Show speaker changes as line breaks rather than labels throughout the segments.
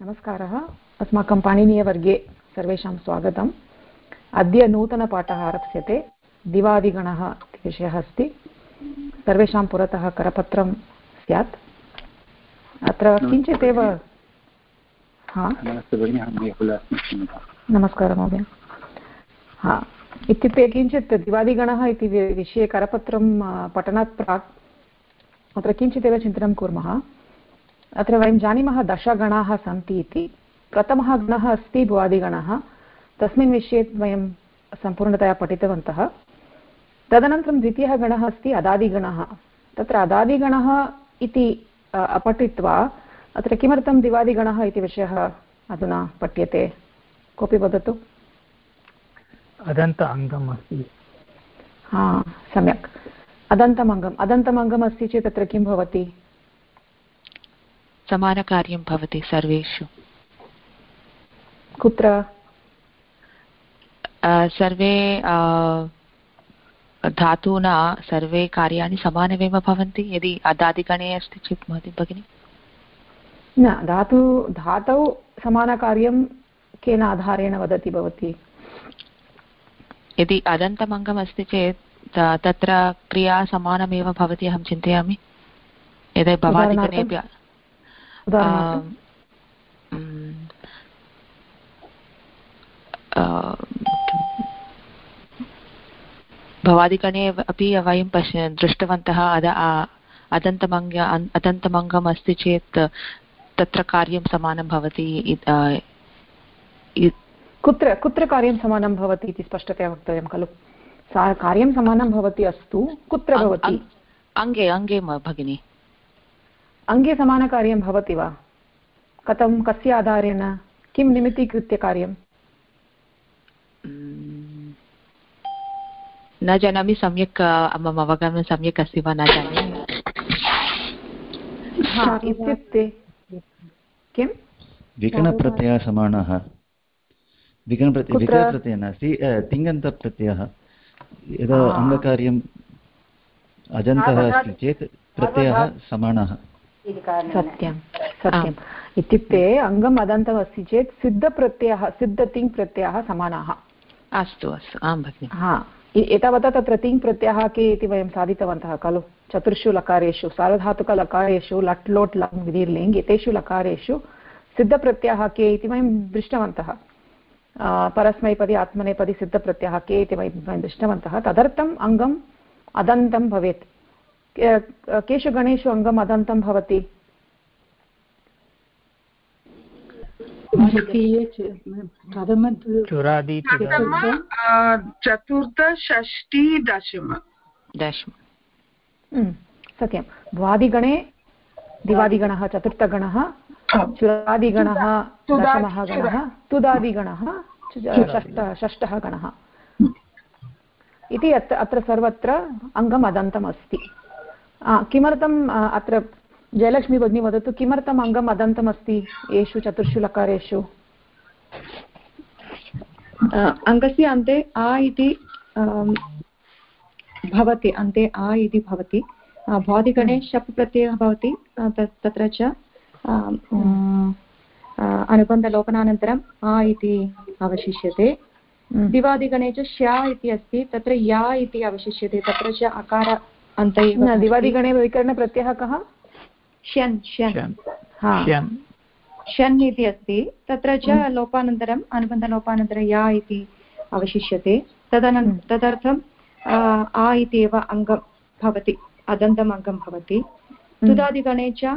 नमस्कारः। अस्माकं पाणिनीयवर्गे सर्वेषां स्वागतम्। अद्य नूतनपाठः आरप्स्यते। दिवादिगणः इति विषयः अस्ति। सर्वेषां पुरतः करपत्रं स्यात्। अत्र किञ्चित् एव नमस्कारः महोदय। इत्युक्ते किञ्चित् दिवादिगणः इति विषये करपत्रं पठनात् प्राक् अत्र किञ्चिदेव चिन्तनं कुर्मः। अत्र वयं जानीमः दशगणाः सन्ति इति। प्रथमः गणः अस्ति भुवादिगणः, तस्मिन् विषये वयं सम्पूर्णतया पठितवन्तः। तदनन्तरं द्वितीयः गणः अस्ति अदादिगणः। तत्र अदादिगणः इति अपठित्वा अत्र किमर्थं दिवादिगणः इति विषयः अधुना पठ्यते, कोऽपि वदतु।
अदन्त अङ्गम् अस्ति।
सम्यक्, अदन्तमङ्गम् अस्ति चेत् तत्र किं भवति?
समानकार्यं भवति सर्वेषु।
कुत्र?
सर्वे धातूना सर्वे कार्याणि समानमेव भवन्ति यदि अदादिगणे अस्ति चेत् भगिनि।
न, धातौ समानकार्यं केन आधारेण वदति भवती?
यदि अदन्तमङ्गम् अस्ति चेत् तत्र क्रिया समानमेव भवति अहं चिन्तयामि। यदि भवादिगणे भवादिगणे अपि वयं दृष्टवन्तः अदन्तमङ्गम् अस्ति चेत् तत्र कार्यं समानं भवति।
कुत्र कार्यं समानं भवति इति स्पष्टतया वक्तव्यं खलु। कार्यं समानं भवति, अस्तु, कुत्र भवति?
अङ्गे भगिनि।
अङ्गे समानकार्यं भवति वा? कथं, कस्य आधारेण, किं निमित्तीकृत्य कार्यं?
न जानामि सम्यक्, मम अवगमनं सम्यक् अस्ति वा न जानामि।
इत्युक्ते किं?
विकरणप्रत्ययः समानः। विकरणप्रत्ययः नास्ति, तिङन्तप्रत्ययः। यदा अङ्गकार्यम् अजन्तः अस्ति चेत् प्रत्ययः समानः।
सत्यं सत्यम्। इत्युक्ते अङ्गम् अदन्तम् अस्ति चेत् सिद्धप्रत्ययः, सिद्धतिङ् प्रत्ययः समानाः।
अस्तु अस्तु, आं भगिनि।
एतावता तत्र तिङ् प्रत्ययः के इति वयं साधितवन्तः खलु। चतुर्षु लकारेषु, सार्वधातुकलकारेषु लट् लोट् लङ् विधिर् लिङ् एतेषु लकारेषु सिद्धप्रत्ययः के इति वयं दृष्टवन्तः। परस्मैपदी आत्मनेपदी सिद्धप्रत्ययः के इति वयं दृष्टवन्तः। तदर्थम् अङ्गम् अदन्तं भवेत्। केषु गणेषु अङ्गम् अदन्तं भवति?
चतुर्थ, षष्टि, दशम।
सत्यं। भ्वादिगणे दिवादिगणः चतुर्थगणः, चुरादिगणः दशमः गणः, तुदादिगणः षष्ठः गणः इति अत्र सर्वत्र अङ्गम् अदन्तम् अस्ति। किमर्थम् अत्र जयलक्ष्मी भगिनी वदतु, किमर्थम् अङ्गम् अदन्तम् अस्ति एषु चतुर्षु लकारेषु?
अङ्गस्य अन्ते आ इति भवति, अन्ते आ इति भवति। भ्वादिगणे शप् प्रत्ययः भवति, तत्र च अनुबन्धलोपनानन्तरम् आ इति अवशिष्यते। दिवादिगणे च श्या इति अस्ति, तत्र या इति अवशिष्यते, तत्र च अकार अन्त एव।
दिवादिगणे विकरणप्रत्ययः कः?
श्यन् इति अस्ति, तत्र च लोपानन्तरम् अनुबन्धलोपानन्तरं या इति अवशिष्यते। तदर्थम् आ इति एव अङ्गं भवति, अदन्तम् अङ्गं भवति। तुदादिगणे च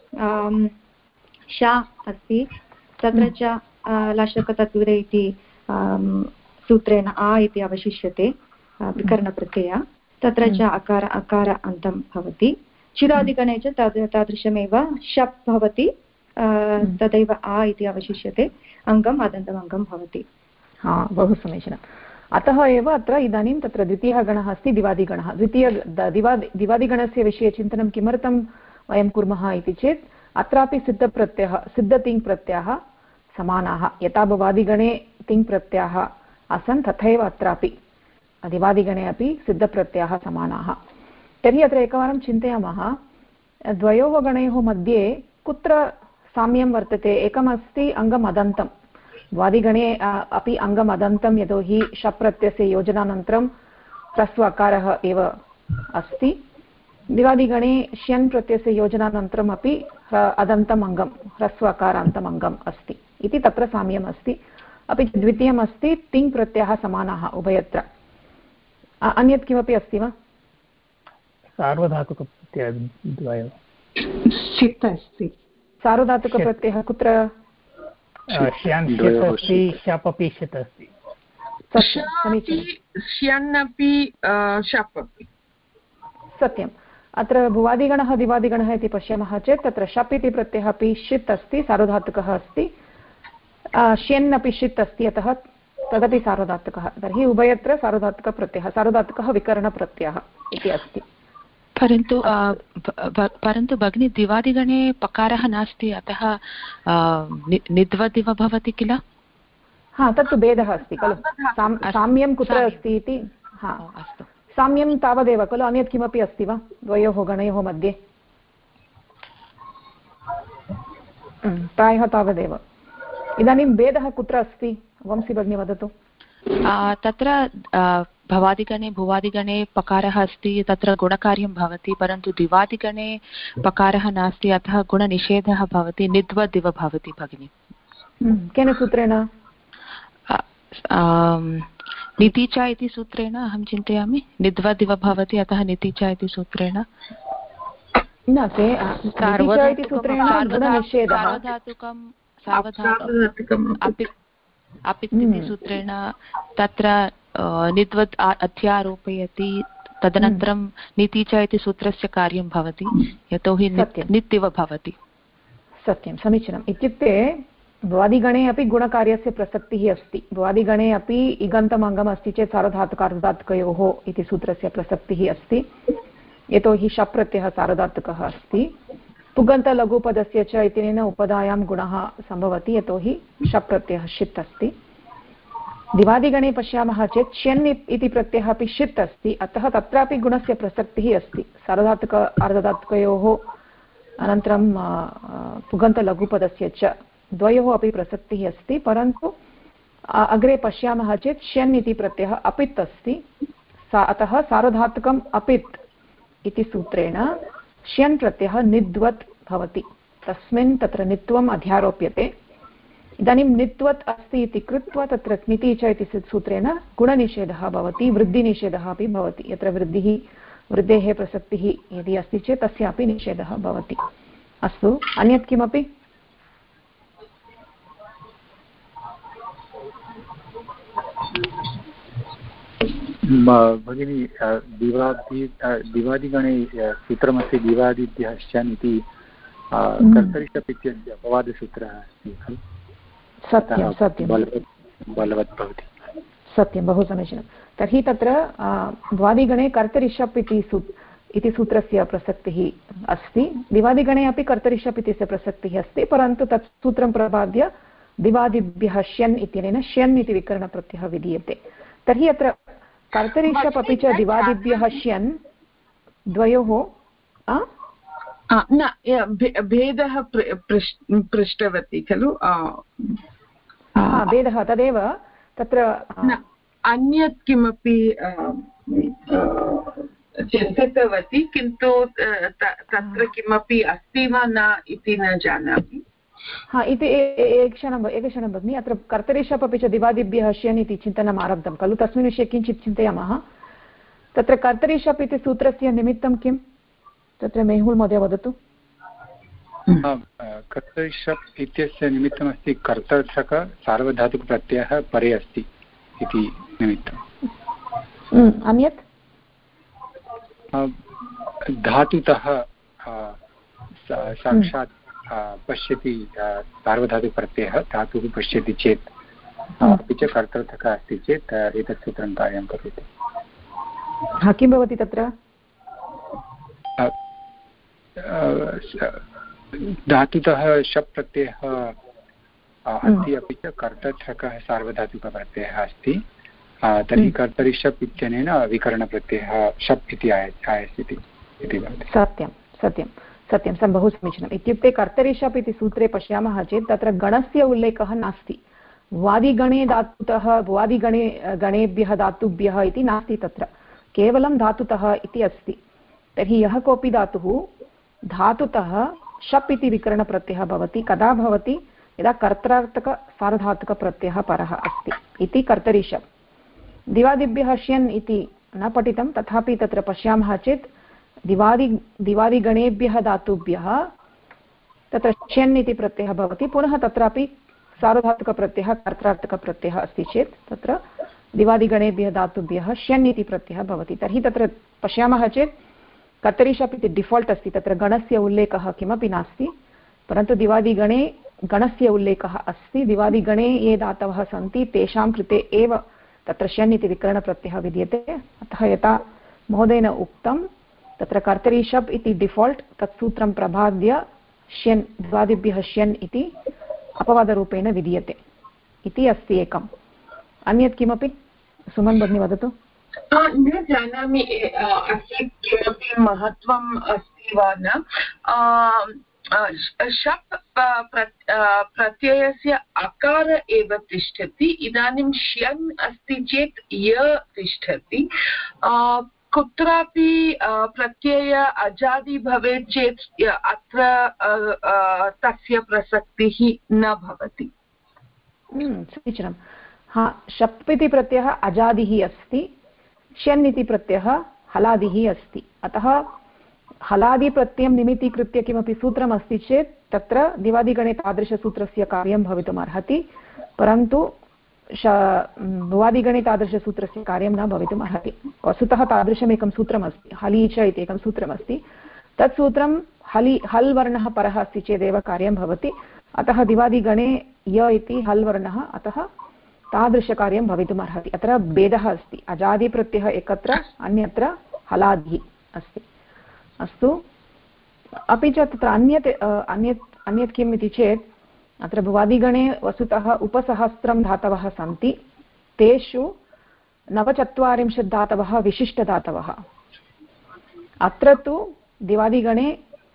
शा अस्ति, तत्र च लशकतत्विरे इति सूत्रेण आ इति अवशिष्यते, विकरणप्रत्ययः। तत्र च अकार अन्तं भवति। चिरादिगणे च तादृशमेव शप् भवति, तदैव आ इति अवशिष्यते, अङ्गम् अदन्तम् अङ्गं भवति।
बहु समीचीनम्। अतः एव अत्र इदानीं तत्र द्वितीयः गणः अस्ति दिवादिगणः। दिवादिगणस्य विषये चिन्तनं किमर्थं वयं कुर्मः इति चेत् अत्रापि सिद्धप्रत्ययः, सिद्धतिङ् प्रत्ययः समानाः। यथा भवादिगणे तिङ् प्रत्ययः आसन् तथैव अत्रापि दिवादिगणे अपि सिद्धप्रत्ययः समानाः। तर्हि अत्र एकवारं चिन्तयामः, द्वयोः गणयोः मध्ये कुत्र साम्यं वर्तते। एकमस्ति अङ्गम् अदन्तं, भुवादिगणे अपि अङ्गम् अदन्तं, यतोहि शप् प्रत्ययस्य योजनानन्तरं ह्रस्व अकारः एव अस्ति। दिवादिगणे श्यन् प्रत्ययस्य योजनानन्तरम् अपि अदन्तम् अङ्गं, ह्रस्व अकारान्तम् अङ्गम् अस्ति इति तत्र साम्यम् अस्ति। अपि च द्वितीयम् अस्ति तिङ् प्रत्ययः समानाः उभयत्र। अन्यत् किमपि अस्ति वा?
सार्वधातुकप्रत्ययद्वयं
षित् अस्ति।
सार्वधातुकप्रत्ययः कुत्र?
शप् अपि षित् अस्ति।
श्यन् अपि शप् अपि
सत्यम्। अत्र भुवादिगणः दिवादिगणः इति पश्यामः चेत् तत्र शप् इति प्रत्ययः अपि षित् अस्ति, सार्वधातुकः अस्ति। श्यन् अपि षित् अस्ति, अतः तदपि सार्वधातुकः। तर्हि उभयत्र सार्वधातुकप्रत्ययः, सार्वधातुकः विकरणप्रत्ययः इति अस्ति।
परन्तु भगिनी दिवादिगणे पकारः नास्ति, अतः निद्वदिव भवति किल?
हा, तत्तु भेदः अस्ति खलु। साम्यं कुत्र अस्ति इति। हा, अस्तु, साम्यं तावदेव खलु। अन्यत् किमपि अस्ति वा द्वयोः गणयोः मध्ये? प्रायः तावदेव। इदानीं भेदः कुत्र अस्ति? वंशी भगिनी वदतु।
तत्र भवादिगणे भुवादिगणे पकारः अस्ति, तत्र गुणकार्यं भवति, परन्तु दिवादिगणे पकारः नास्ति, अतः गुणनिषेधः भवति, निद्वदिव भवति भगिनि।
केन सूत्रेण?
नितिच इति सूत्रेण अहं चिन्तयामि। निद्वदिव भवति, अतः नितिच इति सूत्रेण।
न, ते इति सूत्रेण गुणनिषेधः।
सार्वधातुकम् अपित् इति सूत्रेण तत्र निद्वत् अध्यारोपयति, तदनन्तरं नीतिच इति सूत्रस्य कार्यं भवति, यतोहि नित्यव भवति।
सत्यं, समीचीनम्। इत्युक्ते भुवादिगणे अपि गुणकार्यस्य प्रसक्तिः अस्ति। भुवादिगणे अपि इगन्तम् अङ्गम् अस्ति चेत् सार्वधातुकार्धधातुकयोः इति सूत्रस्य प्रसक्तिः अस्ति, यतोहि शप् प्रत्ययः सार्वधातुकः अस्ति। पुगन्तलघुपदस्य च इत्यनेन उपधायां गुणः सम्भवति, यतोहि शप् प्रत्ययः षित् अस्ति। दिवादिगणे पश्यामः चेत् श्यन् इति प्रत्ययः अपि षित् अस्ति, अतः तत्रापि गुणस्य प्रसक्तिः अस्ति। सार्वधातुक अर्धधातुकयोः अनन्तरं पुगन्तलघुपदस्य च द्वयोः अपि प्रसक्तिः अस्ति, परन्तु अग्रे पश्यामः चेत् श्यन् इति प्रत्ययः अपित् अस्ति। अतः सार्वधातुकम् अपित् इति सूत्रेण श्यन् प्रत्ययः निद्वत् भवति, तस्मिन् तत्र नित्वम् अध्यारोप्यते। इदानीं नित्वत् अस्ति इति कृत्वा तत्र निति च इति सूत्रेण गुणनिषेधः भवति, वृद्धिनिषेधः अपि भवति। यत्र वृद्धेः प्रसक्तिः यदि अस्ति चेत् तस्यापि निषेधः भवति। अस्तु, अन्यत् किमपि?
भगिनी दिवादिगणे सूत्रमस्ति दिवादिभ्यः श्यन् इति कर्तरिशप् इत्यस्य अपवादसूत्रः अस्ति खलु।
सत्यं सत्यं,
बलवत् भवति।
सत्यं, बहु समीचीनं। तर्हि तत्र द्वादिगणे कर्तरिशप् इति सूत्रस्य प्रसक्तिः अस्ति। दिवादिगणे अपि कर्तरिशप् इत्यस्य प्रसक्तिः अस्ति, परन्तु तत् सूत्रं प्रपाद्य दिवादिभ्यः श्यन् इत्यनेन श्यन् इति विकरणप्रत्ययः विधीयते। तर्हि अत्र कर्तरिशप् अपि च दिवादिभ्यः श्यन् द्वयोः
न भेदः पृष्टवती खलु।
भेदः तदेव तत्र
अन्यत् किमपि चिन्तितवती, किन्तु तत्र किमपि अस्ति वा न इति न जानामि।
हा, इति एकक्षणं भगिनि। अत्र कर्तरिशप् अपि च दिवादिभ्यः श्यन् इति चिन्तनम् आरब्धं खलु। तस्मिन् विषये किञ्चित् चिन्तयामः। तत्र कर्तरिशप् इति सूत्रस्य निमित्तं किं? तत्र मेहुल् महोदय वदतु।
कर्तरिशप् इत्यस्य निमित्तमस्ति कर्तर्थक सार्वधातुकप्रत्ययः परे अस्ति इति निमित्तम्।
अन्यत्
धातुतः साक्षात् पश्यति सार्वधातुकप्रत्ययः, धातुः पश्यति चेत् अपि च कर्तर्थकः अस्ति चेत् एतत् सूत्रं कार्यं करोति।
किं भवति तत्र?
धातुतः शप् प्रत्ययः अस्ति, अपि च कर्तर्थकः सार्वधातुकप्रत्ययः अस्ति, तर्हि कर्तरिशप् इत्यनेन विकरणप्रत्ययः शप् इति आयास्यति इति भवति।
सत्यं सत्यं, सत्यं बहु समीचीनम् इत्युक्ते कर्तरि शप् इति सूत्रे पश्यामः चेत् तत्र गणस्य उल्लेखः नास्ति भुवादिगणे धातुतः गणेभ्यः धातुभ्यः इति नास्ति तत्र केवलं धातुतः इति अस्ति तर्हि यः कोऽपि धातुः धातुतः शप् इति विकरणप्रत्ययः भवति कदा भवति यदा कर्त्रार्थकसार्वधातुकप्रत्ययः परः अस्ति इति कर्तरि शप् दिवादिभ्यः श्यन् इति न पठितं तथापि तत्र पश्यामः चेत् दिवादिगणेभ्यः धातुभ्यः तत्र श्यन् इति प्रत्ययः भवति पुनः तत्रापि सार्वधातुकप्रत्ययः कर्त्रार्थकप्रत्ययः अस्ति चेत् तत्र दिवादिगणेभ्यः धातुभ्यः श्यन् इति प्रत्ययः भवति तर्हि तत्र पश्यामः चेत् कर्तरि शप् इति डिफाल्ट् अस्ति तत्र गणस्य उल्लेखः किमपि नास्ति परन्तु दिवादिगणे गणस्य उल्लेखः अस्ति दिवादिगणे ये धातवः सन्ति तेषां कृते एव तत्र श्यन् इति विकरणप्रत्ययः विद्यते अतः यथा महोदयेन उक्तं तत्र कर्तरि शप् इति डिफाल्ट् तत् सूत्रं प्रबाद्य श्यन् दिवादिभ्यः श्यन् इति अपवादरूपेण विधीयते इति अस्ति एकम् अन्यत् किमपि सुमन् भगिनी वदतु
न जानामि अस्य किमपि महत्त्वम् अस्ति वा न शप् प्रत्ययस्य अकार एव तिष्ठति इदानीं श्यन् अस्ति चेत् य तिष्ठति कुत्रापि प्रत्यय अजादि भवेत् चेत् अत्र तस्य प्रसक्तिः न भवति
समीचीनं हा शप् इति प्रत्ययः अजादिः अस्ति श्यन् इति प्रत्ययः हलादिः अस्ति अतः हलादिप्रत्ययं निमित्तीकृत्य किमपि सूत्रम् अस्ति चेत् तत्र दिवादिगणे तादृशसूत्रस्य कार्यं भवितुम् अर्हति परन्तु भुवादिगणे तादृशसूत्रस्य कार्यं न भवितुम् अर्हति वस्तुतः तादृशमेकं सूत्रमस्ति हली च इति एकं सूत्रमस्ति तत् सूत्रं हल् वर्णः परः अस्ति चेदेव कार्यं भवति अतः दिवादिगणे य इति हल् वर्णः अतः तादृशकार्यं भवितुम् अर्हति अत्र भेदः अस्ति अजादिप्रत्ययः एकत्र अन्यत्र हलादिः अस्ति अस्तु अपि च तत्र अन्यत् किम् इति चेत् अत्र भुवादिगणे वस्तुतः उपसहस्रं धातवः सन्ति तेषु 49 धातवः विशिष्टधातवः अत्र तु दिवादिगणे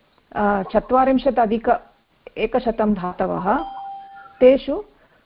40 अधिक 100 धातवः तेषु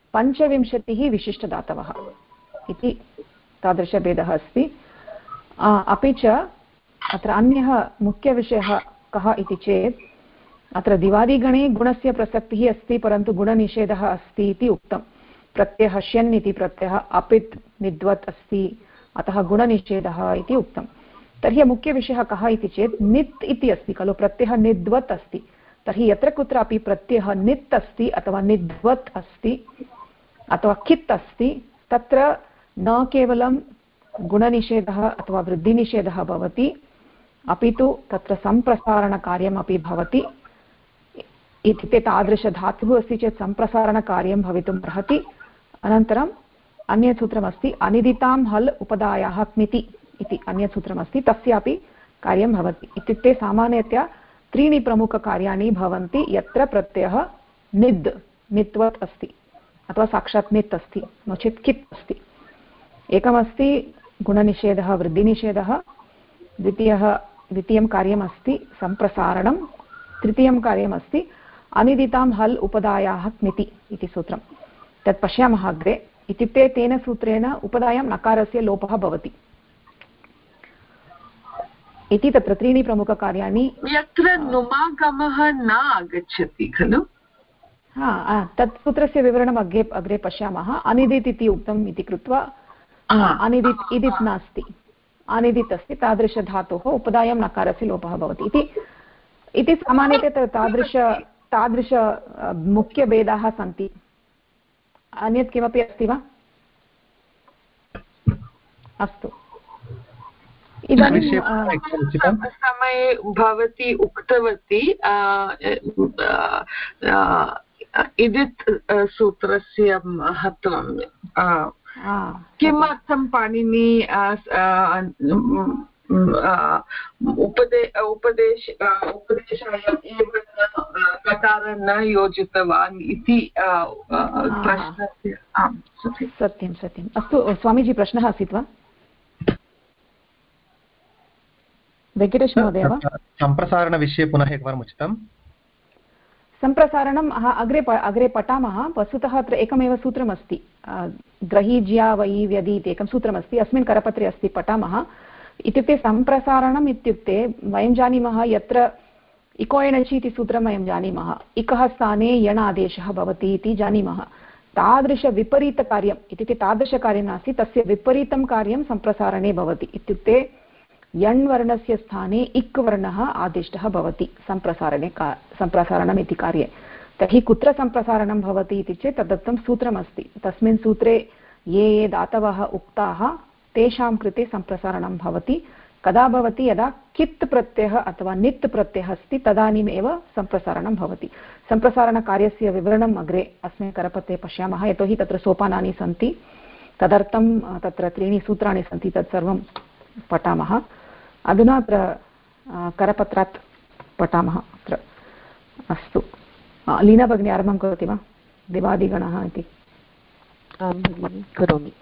25 विशिष्टधातवः इति तादृशभेदः अस्ति अपि च अत्र अन्यः मुख्यविषयः कः इति चेत् अत्र दिवादिगणे गुणस्य प्रसक्तिः अस्ति परन्तु गुणनिषेधः अस्ति इति उक्तं प्रत्ययः श्यन् इति प्रत्ययः अपित् निद्वत् अस्ति अतः गुणनिषेधः इति उक्तं तर्हि मुख्यविषयः कः इति चेत् नित् इति अस्ति खलु प्रत्ययः निद्वत् अस्ति तर्हि यत्र कुत्रापि प्रत्ययः नित् अस्ति अथवा निद्वत् अस्ति अथवा कित् अस्ति तत्र न केवलं गुणनिषेधः अथवा वृद्धिनिषेधः भवति अपि तु तत्र सम्प्रसारणकार्यमपि भवति इत्युक्ते तादृशधातुः अस्ति चेत् सम्प्रसारणकार्यं भवितुम् अर्हति अनन्तरम् अन्यत् सूत्रमस्ति अनिदितां हल् उपदायाः क्मिति इति अन्यत् सूत्रमस्ति तस्यापि कार्यं भवति इत्युक्ते सामान्यतया त्रीणि प्रमुखकार्याणि भवन्ति यत्र प्रत्ययः नित्वत् अस्ति अथवा साक्षात् नित् अस्ति नो चेत् कित् अस्ति एकमस्ति गुणनिषेधः वृद्धिनिषेधः द्वितीयं कार्यमस्ति सम्प्रसारणं तृतीयं कार्यमस्ति अनिदितां हल् उपदायाः क्मिति इति सूत्रं तत् पश्यामः अग्रे इत्युक्ते तेन सूत्रेण उपदायां नकारस्य लोपः भवति इति तत्र त्रीणि प्रमुखकार्याणि
यत्र नुमागमः न आगच्छति खलु
तत् सूत्रस्य विवरणम् अग्रे पश्यामः अनिदित् इति उक्तम् इति कृत्वा अनिदित् इदित् नास्ति अनिदित् अस्ति तादृशधातोः उपदायां नकारस्य लोपः भवति इति सामान्यतया तादृश मुख्यभेदाः सन्ति अन्यत् किमपि अस्ति वा अस्तु इदानीं
समये भवती उक्तवती इदित् सूत्रस्य महत्त्वं किमर्थं पाणिनि उपदेशाय एव ककार न योजितवान् इति प्रश्नस्य
सत्यम् अस्तु स्वामीजी प्रश्नः आसीत् वा वेङ्कटेश महोदय वा?
सम्प्रसारणविषये पुनः एकवारम् उचितं।
सम्प्रसारणम् अग्रे पठामः। वस्तुतः अत्र एकमेव सूत्रमस्ति, ग्रहीज्या वयि व्यदि इति एकं सूत्रमस्ति, अस्मिन् करपत्रे अस्ति, पठामः। इत्युक्ते सम्प्रसारणम् इत्युक्ते वयं जानीमः यत्र इको एणचि इति सूत्रं वयं जानीमः, इकः स्थाने यण आदेशः भवति इति जानीमः। तादृशविपरीतकार्यम् इत्युक्ते तादृशकार्यं नास्ति, तस्य विपरीतं कार्यं सम्प्रसारणे भवति। इत्युक्ते यण् वर्णस्य स्थाने इक् वर्णः आदिष्टः भवति सम्प्रसारणम् इति कार्ये। तर्हि कुत्र सम्प्रसारणं भवति इति चेत् तदर्थं सूत्रमस्ति। तस्मिन् सूत्रे ये धातवः उक्ताः तेषां कृते सम्प्रसारणं भवति। कदा भवति? यदा कित् प्रत्ययः अथवा नित् प्रत्ययः अस्ति तदानीमेव सम्प्रसारणं भवति। सम्प्रसारणकार्यस्य विवरणम् अग्रे अस्मिन् करपत्रे पश्यामः, यतोहि तत्र सोपानानि सन्ति। तदर्थं तत्र 3 सूत्राणि सन्ति, तत्सर्वं पठामः। अधुना अत्र करपत्रात् पठामः। अत्र अस्तु, लीना भगिनी आरम्भं करोति वा? दिवादिगणः इति।
आं भगिनि, करोमि।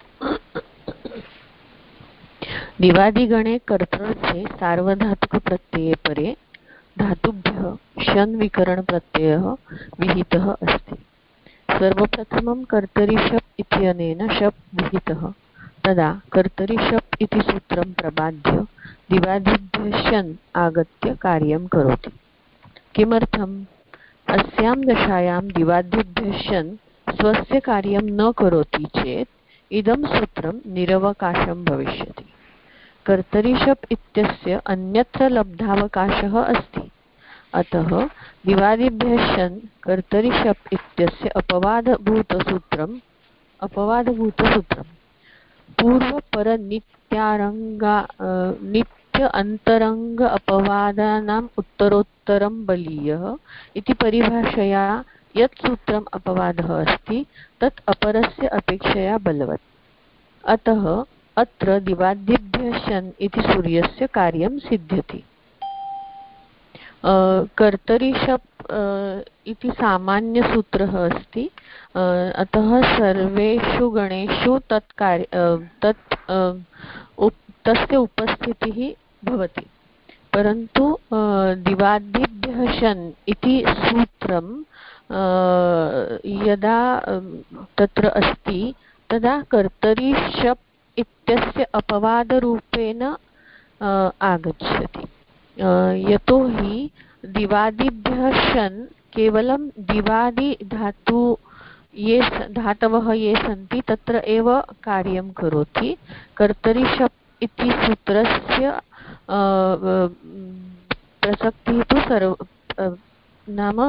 दिवादिगणे कर्तृर्थे सार्वधातुकप्रत्यये परे धातुभ्यः षन् विकरणप्रत्ययः विहितः अस्ति। सर्वप्रथमं कर्तरि शप् इत्यनेन शप् विहितः, तदा कर्तरि शप् इति सूत्रं प्रबाद्य दिवादिभ्यः षन् आगत्य कार्यं करोति। किमर्थम्? अस्यां दशायां दिवादिभ्यः षन् स्वस्य कार्यं न करोति चेत् इदं सूत्रं निरवकाशं भविष्यति। कर्तरि शप् इत्यस्य अन्यत्र लब्धावकाशः अस्ति, अतः दिवादिभ्यः षन् कर्तरि शप् इत्यस्य अपवादभूतसूत्रं नित्य अन्तरङ्ग अपवादानाम् उत्तरोत्तरं बलीयः इति परिभाषया यत् सूत्रम् अपवादः अस्ति तत् अपरस्य अपेक्षया बलवत्। अतः अत्र दिवादिभ्यः षन् इति सूर्यस्य कार्यं सिद्ध्यति। कर्तरि शप् इति सामान्यसूत्रः अस्ति, अतः सर्वेषु गणेषु तस्य उपस्थितिः भवति। परन्तु दिवादिभ्यः षन् इति सूत्रं यदा तत्र अस्ति तदा कर्तरि शप् इत्यस्य अपवादरूपेण आगच्छति। यतोहि दिवादिभ्यः षन् केवलं दिवादि धातवः ये सन्ति तत्र एव कार्यं करोति। कर्तरि शप् इति सूत्रस्य प्रसक्तिः तु नाम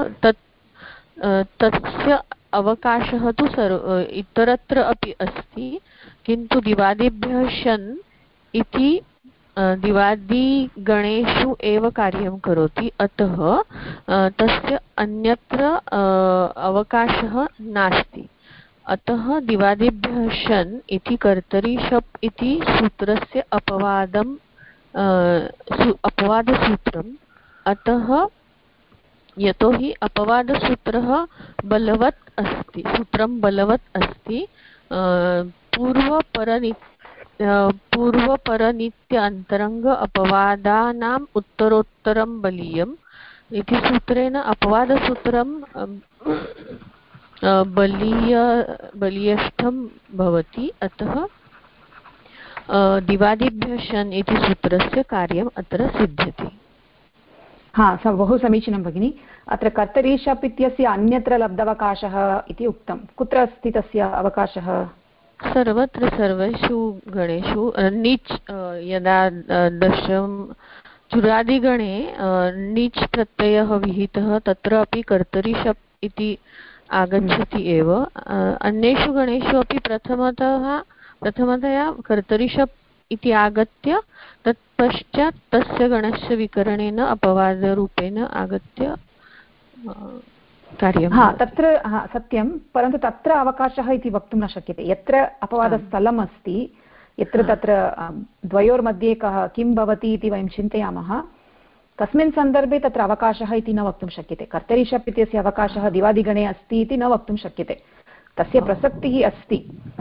तस्य अवकाशः तु इतरत्र अपि अस्ति, किन्तु दिवादिभ्यः षन् इति दिवादिगणेषु एव कार्यं करोति, अतः तस्य अन्यत्र अवकाशः नास्ति। अतः दिवादिभ्यः षन् इति कर्तरि शप् इति सूत्रस्य अपवादसूत्रम्। अतः यतोहि अपवादसूत्रः बलवत् अस्ति, सूत्रं बलवत् अस्ति, पूर्वपरनित्य अन्तरङ्ग अपवादानाम् उत्तरोत्तरं बलीयम् इति सूत्रेण अपवादसूत्रं बलीयस्थं भवति। अतः दिवादिभ्यः षन् इति सूत्रस्य कार्यम् अत्र सिद्ध्यति।
बहु समीचीनं भगिनि। अत्र कर्तरि शप् इत्यस्य अन्यत्र लब्धावकाशः इति उक्तं, कुत्र अस्ति तस्य अवकाशः?
सर्वत्र, सर्वेषु गणेषु। नीच् यदा दशम चुरादिगणे नीच् प्रत्ययः विहितः तत्र अपि कर्तरि शप् इति आगच्छति एव। अन्येषु गणेषु अपि प्रथमतया कर्तरि शप् इति आगत्य तत्पश्चात् तस्य गणस्य विकरणेन अपवादरूपेण आगत्य कार्यं।
तत्र सत्यं, परन्तु तत्र अवकाशः इति वक्तुं न शक्यते। यत्र अपवादस्थलम् अस्ति, यत्र तत्र द्वयोर्मध्ये किं भवति इति वयं चिन्तयामः, तस्मिन् सन्दर्भे तत्र अवकाशः इति न वक्तुं शक्यते। कर्तरि शप् इत्यस्य अवकाशः दिवादिगणे अस्ति इति न वक्तुं शक्यते। तस्य प्रसक्तिः अस्ति,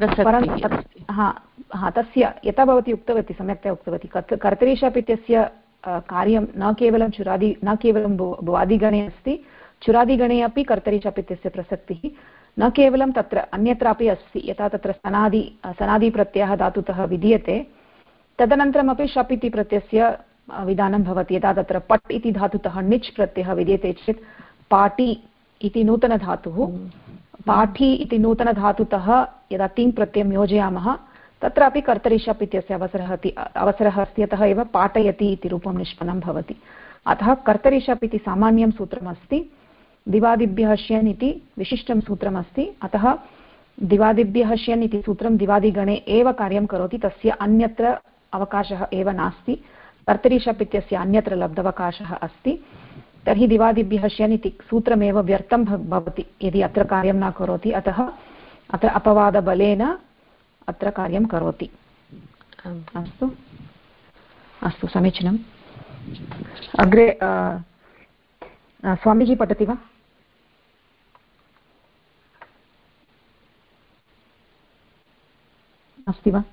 परन्तु तस्य यथा भवती उक्तवती, सम्यक्तया उक्तवती, कर्तरि शप् इत्यस्य कार्यं न केवलं भुवादिगणे अस्ति, चुरादिगणे अपि कर्तरि शप् इत्यस्य प्रसक्तिः न केवलं तत्र अन्यत्रापि अस्ति। यथा तत्र सनादिप्रत्ययः धातुतः विधीयते, तदनन्तरमपि शप् इति प्रत्ययस्य विधानं भवति। यथा तत्र पट् इति धातुतः णिच् प्रत्ययः विधीयते चेत् पाटि इति नूतनधातुः, पाठी इति नूतनधातुतः यदा तिङ् प्रत्ययं योजयामः तत्रापि कर्तरि शप् इत्यस्य अवसरः अस्ति, अतः एव पाठयति इति रूपं निष्पन्नं भवति। अतः कर्तरि शप् इति सामान्यं सूत्रमस्ति, दिवादिभ्यः श्यन् इति विशिष्टं सूत्रमस्ति। अतः दिवादिभ्यः श्यन् इति सूत्रं दिवादिगणे एव कार्यं करोति, तस्य अन्यत्र अवकाशः एव नास्ति। कर्तरि शप् इत्यस्य अन्यत्र लब्धवकाशः अस्ति, तर्हि दिवादिभ्यः श्यन् इति सूत्रमेव व्यर्थं भवति यदि अत्र कार्यं न करोति। अतः अत्र अपवादबलेन अत्र कार्यं करोति। अस्तु अस्तु, समीचीनम्। अग्रे स्वामीजी पठति वा? अस्ति वा?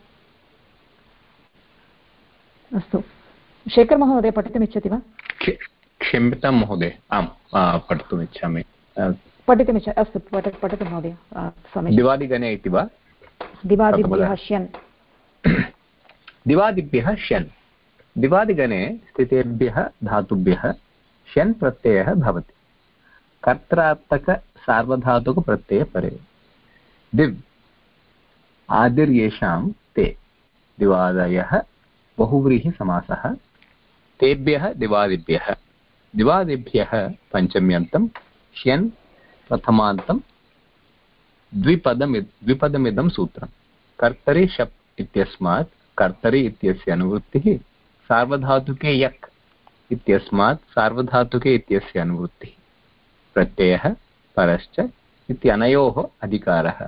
अस्तु, शेखर महोदय पठितुमिच्छति वा?
क्षम्यतां महोदय, आम् पठितुम् इच्छामि।
अस्तु, पठतु महोदय।
दिवादिगणे इति वा?
दिवादिभ्यः श्यन्।
दिवादिभ्यः श्यन्। दिवादिगणे स्थितेभ्यः धातुभ्यः श्यन् प्रत्ययः भवति। कर्त्रार्थकसार्वधातुकप्रत्ययपरे दिव् आदिर्येषां ते दिवादयः बहुव्रीहिसमासः। तेभ्यः दिवादिभ्यः। दिवादिभ्यः पञ्चम्यन्तं श्यन् प्रथमान्तं द्विपदमिदं सूत्रं। कर्तरि शप् इत्यस्मात् कर्तरि इत्यस्य अनुवृत्तिः, सार्वधातुके यक् इत्यस्मात् सार्वधातुके इत्यस्य अनुवृत्तिः, प्रत्ययः परश्च इत्यनयोः अधिकारः।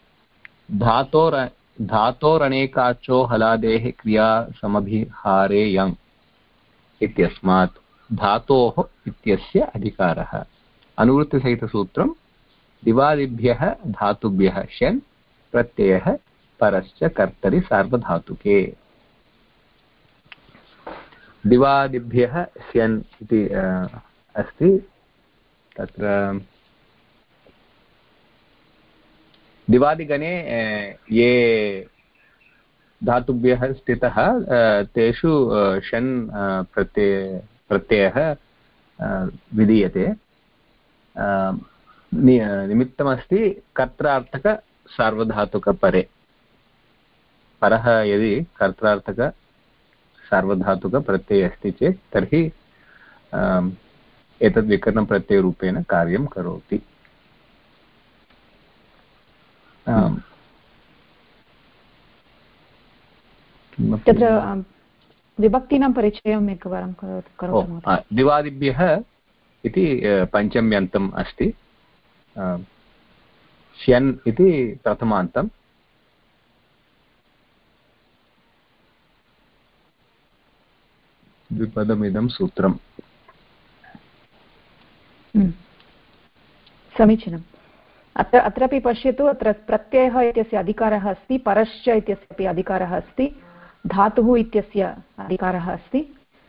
धातोरनेकाचो हलादेः क्रियासमभिहारे यङ् इत्यस्मात् धातोः इत्यस्य अधिकारः। अनुवृत्तिसहितसूत्रं दिवादिभ्यः धातुभ्यः श्यन् प्रत्ययः परश्च कर्तरि सार्वधातुके। दिवादिभ्यः श्यन् इति अस्ति। तत्र दिवादिगणे ये धातुभ्यः स्थितः तेषु षन् प्रत्ययः विधीयते। निमित्तमस्ति कर्त्रार्थकसार्वधातुकपरे। परः यदि कर्त्रार्थकसार्वधातुकप्रत्ययः अस्ति चेत् तर्हि एतद् विकरणप्रत्ययरूपेण कार्यं करोति।
तत्र विभक्तीनां परिचयम् एकवारं करोतु।
दिवादिभ्यः इति पञ्चम्यन्तम् अस्ति, श्यन् इति प्रथमान्तं, द्विपदमिदं सूत्रम्।
समीचीनम्। अत्रापि पश्यतु, अत्र प्रत्ययः इत्यस्य अधिकारः अस्ति, परश्च इत्यस्य अपि अधिकारः अस्ति, धातुः इत्यस्य अधिकारः अस्ति,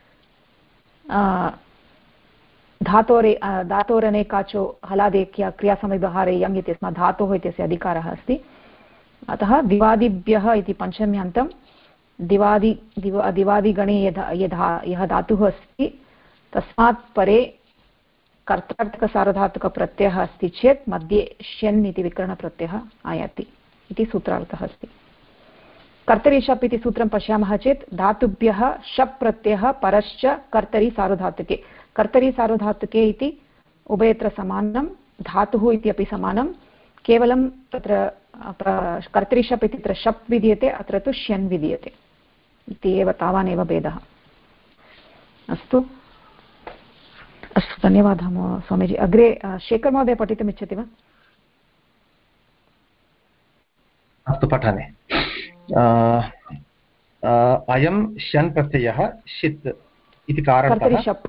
धातोरनेकाचो हलादेक्य क्रियासमभिहारे यङ् इत्यस्मात् धातोः इत्यस्य अधिकारः अस्ति। अतः दिवादिभ्यः इति पञ्चम्यन्तं दिवादिगणे यः धातुः अस्ति तस्मात् परे कर्त्रार्थकसार्वधातुकप्रत्ययः अस्ति चेत् मध्ये श्यन् इति विकरणप्रत्ययः आयाति इति सूत्रार्थः अस्ति। कर्तरि शप् इति सूत्रं पश्यामः चेत् धातुभ्यः शप् प्रत्ययः परश्च कर्तरि सार्वधातुके। कर्तरि सार्वधातुके इति उभयत्र समानं, धातुः इति अपि समानं, केवलं तत्र कर्तरि शप् इति तत्र शप् विधीयते, अत्र तु श्यन् विधीयते इति एव, तावानेव भेदः। अस्तु अस्तु, धन्यवादः स्वामीजी। अग्रे शेखर महोदय पठितुमिच्छति वा?
अस्तु, पठामि। अयं शन् प्रत्ययः षित् इति कारणतः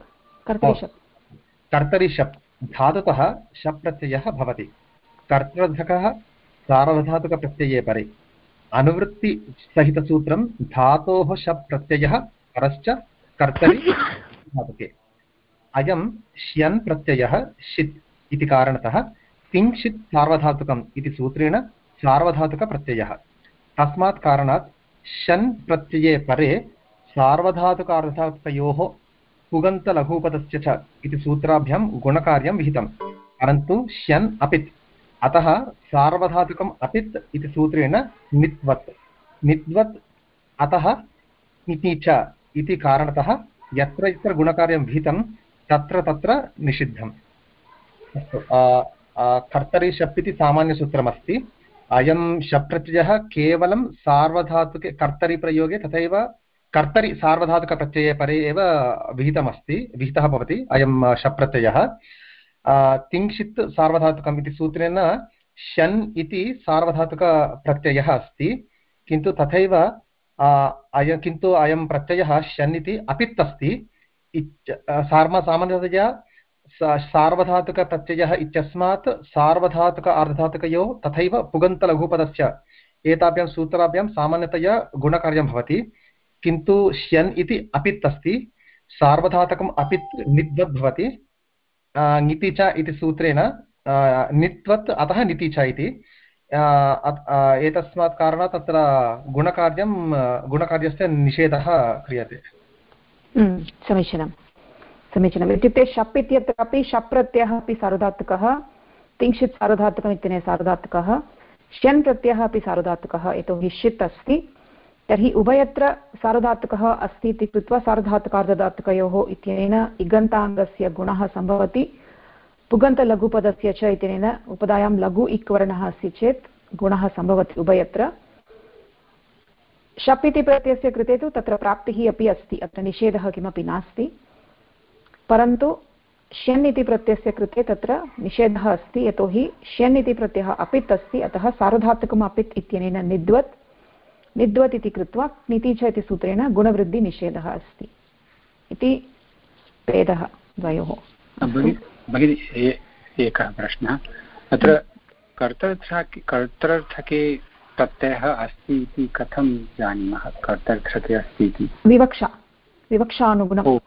कर्तरि शप् धातुतः शप् प्रत्ययः भवति। कर्तृर्थकः सार्वधातुकप्रत्यये परे। अनुवृत्तिसहितसूत्रं धातोः शप् प्रत्ययः परश्च कर्तरि धातुके अयं श्यन् प्रत्ययः षित् इति कारणतः तिङ्क्षित् सार्वधातुकम् इति सूत्रेण सार्वधातुकप्रत्ययः तस्मात् कारणात् शन् प्रत्यये परे सार्वधातुकार्धधातुकयोः पुगन्तलघुपदस्य च इति सूत्राभ्यां गुणकार्यं विहितं परन्तु श्यन् अपित् अतः सार्वधातुकम् अपित् इति सूत्रेण नित्वत् अतः इति च इति कारणतः यत्र यत्र गुणकार्यं विहितं तत्र तत्र निषिद्धम्। कर्तरि शप् इति सामान्यसूत्रमस्ति। अयं शप् प्रत्ययः केवलं सार्वधातुके कर्तरि प्रयोगे तथैव कर्तरि सार्वधातुकप्रत्यये परे एव विहितः भवति अयं शप् प्रत्ययः। तिङ्क्षित् सार्वधातुकम् इति सूत्रेण शन् इति सार्वधातुकप्रत्ययः अस्ति किन्तु तथैव किन्तु अयं प्रत्ययः शन् इति अपित् अस्ति। सामान्यतया सार्वधातुकप्रत्ययः इत्यस्मात् सार्वधातुक अर्धधातुकयोः तथैव पुगन्तलघुपदस्य एताभ्यां सूत्राभ्यां सामान्यतया गुणकार्यं भवति किन्तु श्यन् इति अपित् अस्ति सार्वधातुकम् अपित् नित्वत् भवति ङिति च इति सूत्रेण नित्वत् अतः ङिति च इति एतस्मात् कारणात् तत्र गुणकार्यस्य निषेधः क्रियते।
समीचीनम् इत्युक्ते शप् इत्यत्रापि शप् प्रत्ययः अपि सार्वधातुकः तिङ्क्षित् सार्वधातुकम् इत्यनेन सार्वधातुकः श्यन् प्रत्ययः अपि सार्वधातुकः यतोहि षित् अस्ति तर्हि उभयत्र सार्वधातुकः अस्ति इति कृत्वा सार्वधातुकार्धधातुकयोः इत्यनेन इगन्ताङ्गस्य गुणः सम्भवति पुगन्तलघुपदस्य च इत्यनेन उपधायां लघु इक् वर्णः अस्ति चेत् गुणः सम्भवति उभयत्र। शप् इति प्रत्ययस्य कृते तु तत्र प्राप्तिः अपि अस्ति अत्र निषेधः किमपि नास्ति परन्तु श्यन् इति प्रत्ययस्य कृते तत्र निषेधः अस्ति यतोहि श्यन् इति प्रत्ययः अपित् अस्ति अतः सार्वधातुकम् अपित् इत्यनेन निद्वत् इति कृत्वा ङिति च इति सूत्रेण गुणवृद्धिनिषेधः अस्ति इति भेदः द्वयोः।
भगिनी एकः प्रश्नः अत्र कर्तर्थके प्रत्ययः अस्ति इति कथं जानीमः? कर्तर्थके अस्ति इति
विवक्षानुगुणं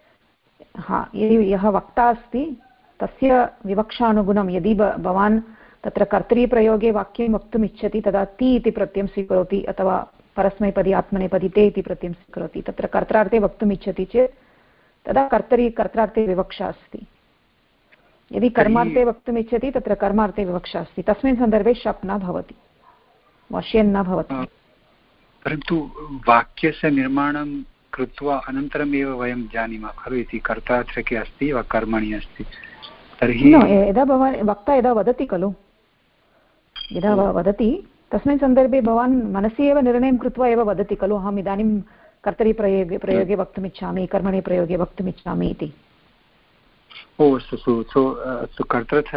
यः वक्ता अस्ति तस्य विवक्षानुगुणं यदि भवान् तत्र कर्तरीप्रयोगे वाक्यं वक्तुम् इच्छति तदा ति इति प्रत्ययं स्वीकरोति अथवा परस्मैपदी आत्मनेपदी ते इति प्रत्ययं स्वीकरोति तत्र कर्त्रार्थे वक्तुम् इच्छति चेत् तदा कर्त्रार्थे विवक्षा अस्ति। यदि कर्मार्थे वक्तुम् इच्छति तत्र कर्मार्थे विवक्षा अस्ति तस्मिन् सन्दर्भे शप् न भवति वश्यन् न भवति।
परन्तु वाक्यस्य निर्माणं कृत्वा अनन्तरमेव वयं जानीमः खलु इति कर्तार्थके अस्ति वा कर्मणि अस्ति तर्हि
यदा भवान् वक्ता यदा वदति खलु यदा वदति तस्मिन् सन्दर्भे भवान् मनसि एव निर्णयं कृत्वा एव वदति खलु अहम् इदानीं कर्तरीप्रयोगे वक्तुमिच्छामि कर्मणि प्रयोगे वक्तुमिच्छामि इति।
अस्तु कर्तर्थ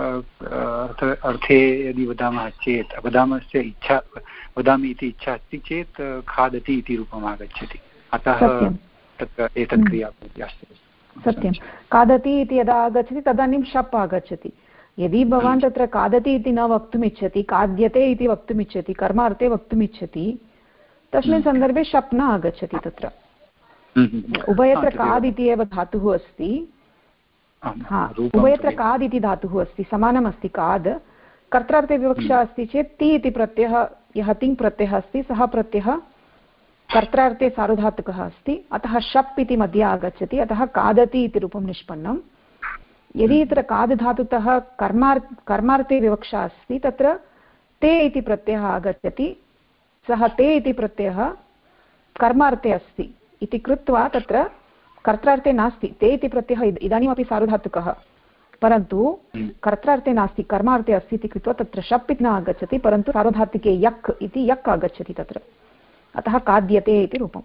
अर्थे यदि वदामः चेत् वदामि इति इच्छा अस्ति चेत् खादति इति रूपम् आगच्छति अतः तत्र एतत् क्रिया भवति। अस्तु
सत्यं खादति इति यदा आगच्छति तदानीं शप् आगच्छति। यदि भवान् तत्र खादति इति न वक्तुमिच्छति खाद्यते इति वक्तुमिच्छति कर्मार्थे वक्तुमिच्छति तस्मिन् सन्दर्भे शप् न आगच्छति तत्र उभयत्र खाद् इति एव धातुः अस्ति। उभयत्र खाद् इति धातुः अस्ति समानमस्ति खाद् कर्त्रार्थे विवक्षा अस्ति चेत् ति इति प्रत्ययः यः तिङ् प्रत्ययः अस्ति सः प्रत्ययः कर्त्रार्थे सार्वधातुकः अस्ति अतः शप् इति मध्ये आगच्छति अतः खादति इति रूपं निष्पन्नं। यदि तत्र खाद् धातुतः कर्मार्थे विवक्षा अस्ति तत्र ते इति प्रत्ययः आगच्छति सः ते इति प्रत्ययः कर्मार्थे अस्ति इति कृत्वा तत्र कर्त्रार्थे नास्ति ते इति प्रत्ययः इदानीमपि सार्वधातुकः परन्तु कर्त्रार्थे नास्ति कर्मार्थे अस्ति इति कृत्वा तत्र शप् इति न आगच्छति परन्तु सार्वधातुके यक् इति यक् आगच्छति तत्र अतः खाद्यते इति रूपम्।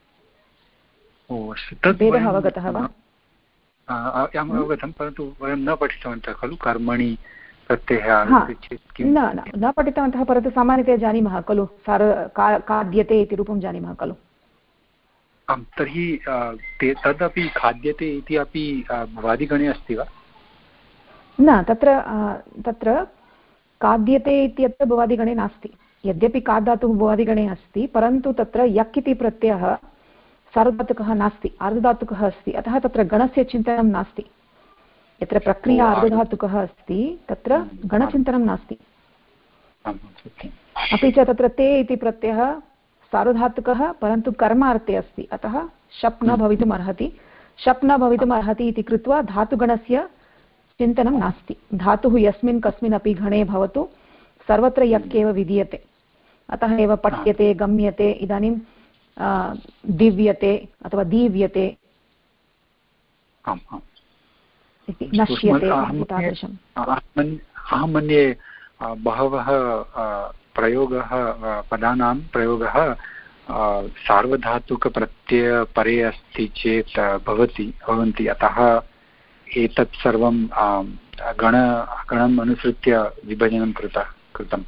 भेदः अवगतः वा?
अवगतं परन्तु वयं न पठितवन्तः खलु कर्मणि प्रत्ययः
न पठितवन्तः परन्तु सामान्यतया जानीमः खलु खाद्यते इति रूपं जानीमः खलु।
आम् तर्हि तदपि खाद्यते इति अपि भवादिगणे अस्ति वा?
न तत्र खाद्यते इत्यत्र भवादिगणे नास्ति यद्यपि खाद् धातुः भवादिगणे अस्ति परन्तु तत्र यक् इति प्रत्ययः सार्वधातुकः नास्ति, आर्धधातुकः अस्ति, अतः तत्र गणस्य चिन्तनं नास्ति। यत्र प्रक्रिया आर्धधातुकः अस्ति तत्र गणचिन्तनं नास्ति। अपि च तत्र ते इति प्रत्ययः सार्वधातुकः परन्तु कर्मार्थे अस्ति, अतः शप् न भवितुम् अर्हति। शप् न भवितुम् अर्हति इति कृत्वा धातुगणस्य चिन्तनं नास्ति। धातुः यस्मिन् कस्मिन् अपि गणे भवतु सर्वत्र यक् एव विधीयते, अतः एव पठ्यते, गम्यते, इदानीं दिव्यते अथवा दीव्यते इति, नश्यते तादृशम्।
अहं मन्ये बहवः प्रयोगः पदानां प्रयोगः सार्वधातुकप्रत्ययपरे अस्ति चेत् भवन्ति, अतः एतत् सर्वं गणम् अनुसृत्य विभजनं कृतम्।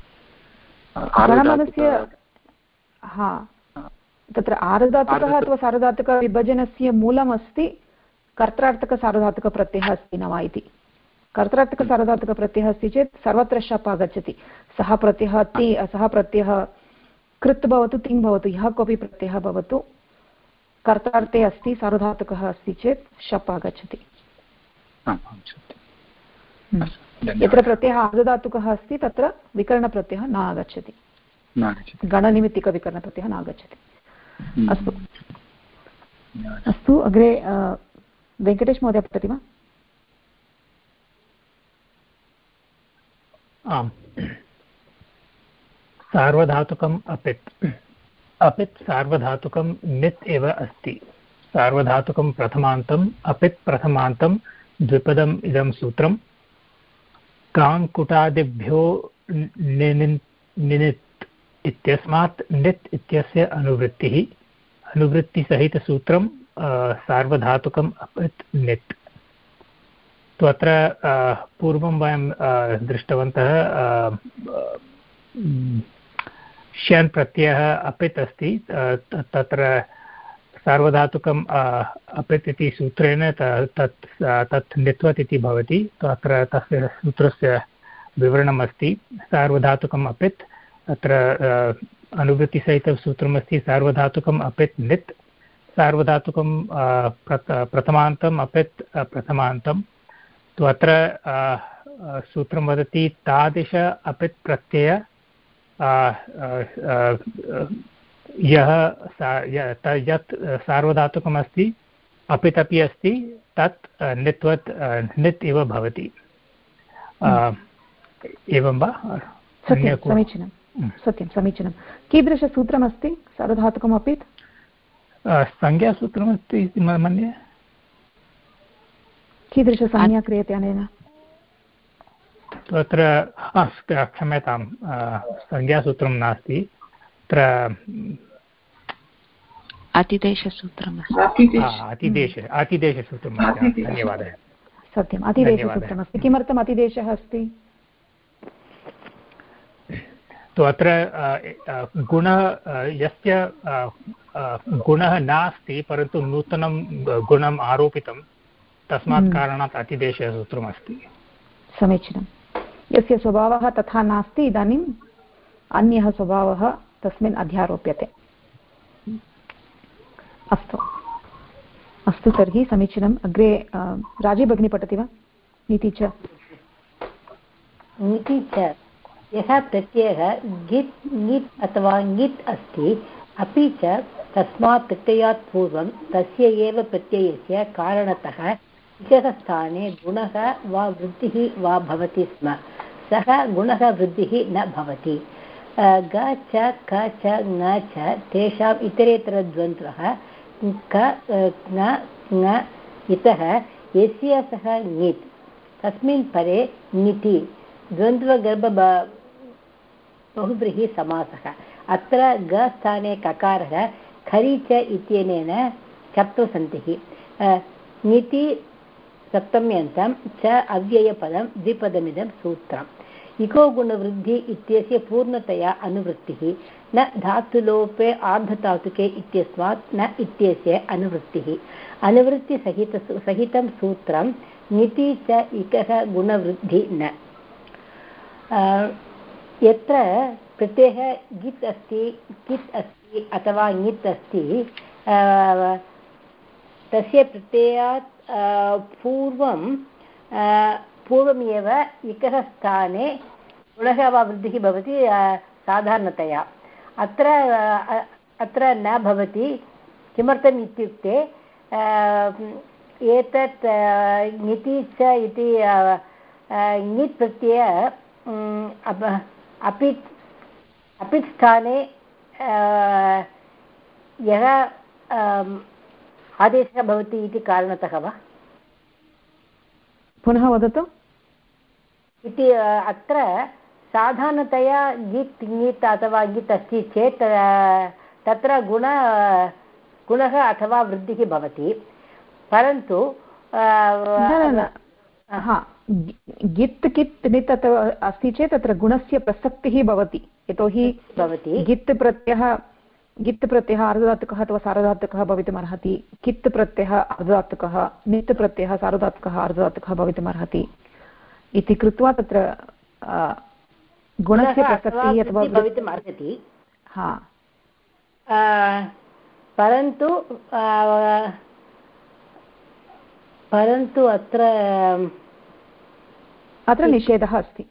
तत्र आर्धधातुकः अथवा सार्वधातुकविभजनस्य मूलमस्ति कर्त्रार्थकसार्वधातुकप्रत्ययः अस्ति न वा इति। कर्त्रार्थकसार्वधातुकप्रत्ययः अस्ति चेत् सर्वत्र शप् आगच्छति। सः प्रत्ययः कृत् भवतु तिङ् भवतु, यः कोऽपि प्रत्ययः भवतु, कर्तार्थे अस्ति सार्वधातुकः अस्ति चेत् शप् आगच्छति। यत्र प्रत्ययः आर्धधातुकः अस्ति तत्र विकरणप्रत्ययः न आगच्छति, गणनिमित्तिकविकरणप्रत्ययः न आगच्छति। अस्तु अस्तु, अग्रे वेङ्कटेश महोदय पठति वा?
आम्, सार्वधातुकम् अपित् सार्वधातुकं नित् एव अस्ति। सार्वधातुकं प्रथमान्तम् अपित् प्रथमान्तं द्विपदम् इदं सूत्रं। काङ्कुटादिभ्यो निनित् इत्यस्मात् नित् इत्यस्य अनुवृत्तिसहितसूत्रं सार्वधातुकम् अपित् नित्। तो अत्र पूर्वं वयं दृष्टवन्तः श्यन् प्रत्ययः अपित् अस्ति, तत्र सार्वधातुकम् अपित् इति सूत्रेण तत् नित्वत् इति भवति। तो अत्र तस्य सूत्रस्य विवरणमस्ति। सार्वधातुकम् अपित्, अत्र अनुवृत्तिसहितसूत्रमस्ति सार्वधातुकम् अपित् नित्। सार्वधातुकं प्रथमान्तम् अपित् प्रथमान्तं। तो अत्र सूत्रं वदति तादृश अपित् प्रत्यय यत् सार्वधातुकमस्ति अपित् अपि अस्ति तत् नित्वत् नित् इव भवति। एवं वा?
समीचीनं, सत्यं समीचीनं। कीदृशसूत्रमस्ति सार्वधातुकम् अपित्?
संज्ञासूत्रमस्ति इति मन्ये।
कीदृशसंज्ञा क्रियते अनेन?
तत्र क्षम्यतां, संज्ञासूत्रं नास्ति, अत्र अतिदेशसूत्रम्। धन्यवादः।
सत्यम्, अतिदेशसूत्रमस्ति। किमर्थम् अतिदेशः अस्ति?
तु अत्र यस्य गुणः नास्ति परन्तु नूतनं गुणम् आरोपितं, तस्मात् कारणात् अतिदेशसूत्रमस्ति।
समीचीनं। यस्य स्वभावः तथा नास्ति, इदानीम् अन्यः स्वभावः तस्मिन् अध्यारोप्यते। अस्तु अस्तु, तर्हि समीचीनम्। अग्रे राजी भगिनी पठति वा? नीति च
यः प्रत्ययः गित् ङित् अथवा ङित् अस्ति, अपि च तस्मात् प्रत्ययात् पूर्वं तस्य एव प्रत्ययस्य कारणतः विशेषस्थाने गुणः वा वृद्धिः वा भवति स्म, सः गुणः वृद्धिः न भवति। ग च क च ङ च तेषाम् इतरेतरद्वन्द्वः क ङ इतः यस्य सः ङित्, तस्मिन् परे ङिति द्वन्द्वगर्भ बहुव्रीहि समासः। अत्र ग स्थाने ककारः खरि च इत्यनेन चप्तुसन्धिः। ङिति सप्तम्यन्तं च अव्ययपदं द्विपदमिदं सूत्रम्। इको गुणवृद्धि इत्यस्य पूर्णतया अनुवृत्तिः, न धातुलोपे आर्धधातुके इत्यस्मात् न इत्यस्य अनुवृत्तिः। अनुवृत्तिसहितं सूत्रं ङिति च इकः गुणवृद्धि न। यत्र प्रत्ययः गित् अस्ति, कित् अस्ति अथवा ङित् अस्ति, तस्य प्रत्ययात् पूर्वमेव इकः स्थाने गुणः वा वृद्धिः भवति साधारणतया। अत्र न भवति। किमर्थम् इत्युक्ते एतत् ङिति च इति ङित् प्रत्यय अपित् स्थाने यः आदेशः भवति इति कारणतः वा?
पुनः वदतु।
इति अत्र साधारणतया ङित् ङित् अथवा ङित् अस्ति चेत् तत्र गुणः अथवा वृद्धिः भवति। परन्तु
गित् कित् नित् अस्ति चेत् तत्र गुणस्य प्रसक्तिः भवति। यतोहि गित् प्रत्ययः अर्धधातुकः अथवा सार्वधातुकः भवितुमर्हति। कित् प्रत्ययः अर्धधातुकः, नित् प्रत्ययः सार्वधातुकः अर्धधातुकः भवितुमर्हति इति कृत्वा तत्र गुणस्य प्रसक्तिः अथवा
भवितुमर्हति। परन्तु अत्र निषेधः अस्ति।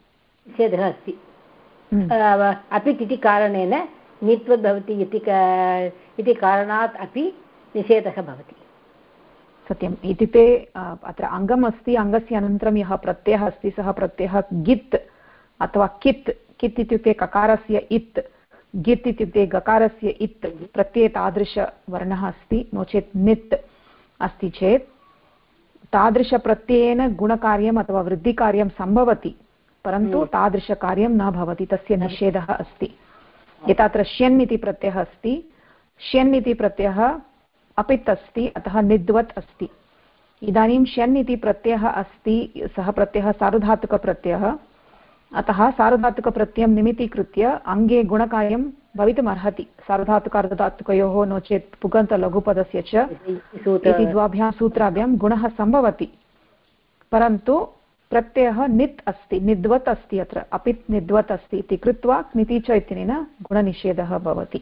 अपित् इति कारणेन ङित्वद् भवति इति कारणात् अपि निषेधः भवति।
सत्यम्। इत्युक्ते अत्र अङ्गम् अस्ति, अङ्गस्य अनन्तरं यः प्रत्ययः अस्ति सः प्रत्ययः गित् अथवा कित्। कित् इत्युक्ते ककारस्य इत्, गित् इत्युक्ते गकारस्य इत् प्रत्यये तादृशवर्णः अस्ति। नो चेत् नित् अस्ति चेत् तादृशप्रत्ययेन गुणकार्यम् अथवा वृद्धिकार्यं सम्भवति, परन्तु तादृशकार्यं न भवति, तस्य निषेधः अस्ति। यथा अत्र श्यन् इति प्रत्ययः अस्ति, श्यन् इति प्रत्ययः अपित् अस्ति, अतः निद्वत् अस्ति। इदानीं श्यन् इति प्रत्ययः अस्ति, सः प्रत्ययः सार्वधातुकप्रत्ययः, अतः सार्वधातुकप्रत्ययं निमित्तीकृत्य अङ्गे गुणकार्यं भवितुमर्हति। सार्वधातुकार्धधातुकयोः नो चेत् पुगन्तलघुपदस्य च इति द्वाभ्यां सूत्राभ्यां गुणः सम्भवति, परन्तु प्रत्ययः नित् अस्ति, निद्वत् अस्ति। अत्र अपित् निद्वत् अस्ति इति कृत्वा क्निति च इत्यनेन गुणनिषेधः भवति।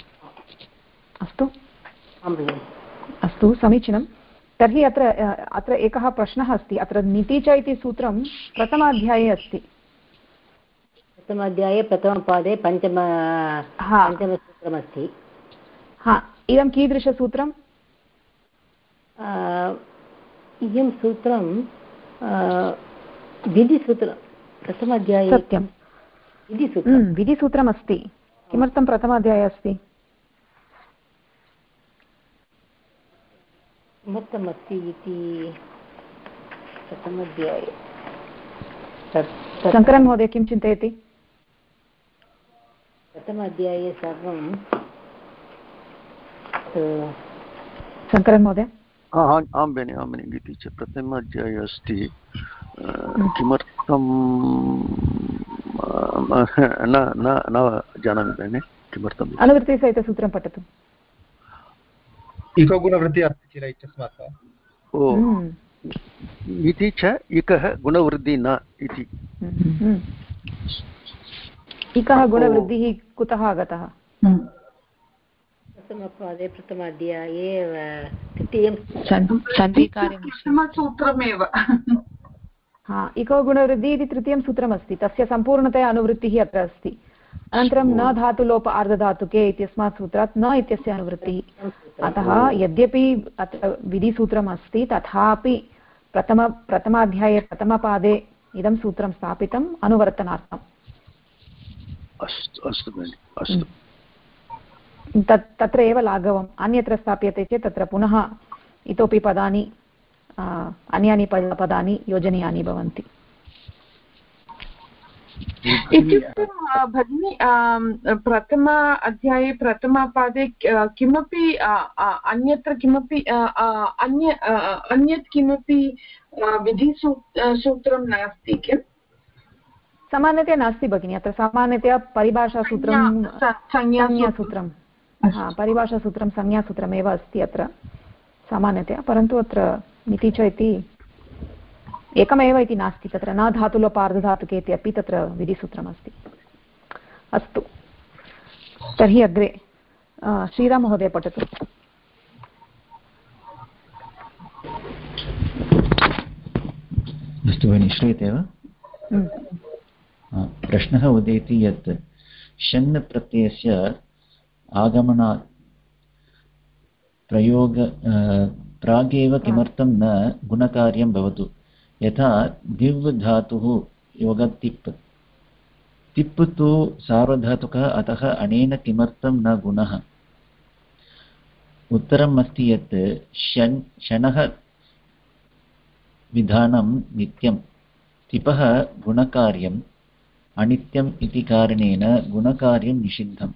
अस्तु, समीचीनं। तर्हि अत्र एकः प्रश्नः अस्ति। अत्र निति च इति सूत्रं प्रथमाध्याये अस्ति।
प्रथमाध्याये प्रथमपादे पञ्चमसूत्रमस्ति।
इदं कीदृशसूत्रम्?
इदं सूत्रं विधिसूत्रं। प्रथमाध्याये
सत्यं विधिसूत्रमस्ति। किमर्थं प्रथमाध्याये अस्ति?
किमर्थमस्ति इति प्रथमाध्याये
शङ्करन् महोदय किं चिन्तयति?
प्रथमाध्याये सर्वं
शङ्करन् महोदय?
आं भगिनि इति च प्रथमाध्याये अस्ति। किमर्थं न जानामि भगिनि किमर्थम्।
अनुवृत्तिसहितसूत्रं पठतु।
इको गुणवृत्तिः अस्ति किल इत्यस्मात् वा?
ओ इति च इकः गुणवृद्धिः न इति।
इकः गुणवृद्धिः कुतः आगतः?
प्रथमपादे प्रथमाध्याये
प्रथमसूत्रमेव।
इको गुणवृद्धिः इति तृतीयं सूत्रमस्ति। तस्य सम्पूर्णतया अनुवृत्तिः अत्र अस्ति। अनन्तरं न धातुलोप अर्धधातुके इत्यस्मात् सूत्रात् न इत्यस्य अनुवृत्तिः। अतः यद्यपि अत्र विधिसूत्रम् अस्ति, तथापि प्रथमाध्याये प्रथमपादे इदं सूत्रं स्थापितम् अनुवर्तनार्थम्। तत्र एव लाघवम्। अन्यत्र स्थाप्यते चेत् तत्र पुनः इतोपि पदानि अन्यानि पदानि योजनीयानि भवन्ति।
इत्युक्ते भगिनी प्रथम अध्याये प्रथमपादे किमपि अन्यत्र किमपि अन्यत् किमपि विधिसूत्रं नास्ति किम्?
सामान्यतया नास्ति भगिनि। अत्र सामान्यतया परिभाषासूत्रं संज्ञासूत्रं परिभाषासूत्रं संज्ञासूत्रमेव अस्ति अत्र सामान्यतया। परन्तु अत्र निति च इति एकमेव इति नास्ति। तत्र न धातुलोपार्धधातुके इति अपि तत्र विधिसूत्रमस्ति। अस्तु, तर्हि अग्रे श्रीराम महोदय पठतु।
अस्तु भगिनि, श्रूयते वा? प्रश्नः उदेति यत् शन् प्रत्ययस्य आगमनात् प्रागेव किमर्थं न गुणकार्यं भवतु, यथा दिव् धातुः योगतिप्, तिप् तु सार्वधातुकः, अतः अनेन किमर्थं न गुणः? उत्तरम् अस्ति यत् शनः विधानं नित्यं, तिपः गुणकार्यम् अनित्यम् इति कारणेन गुणकार्यं निषिद्धम्।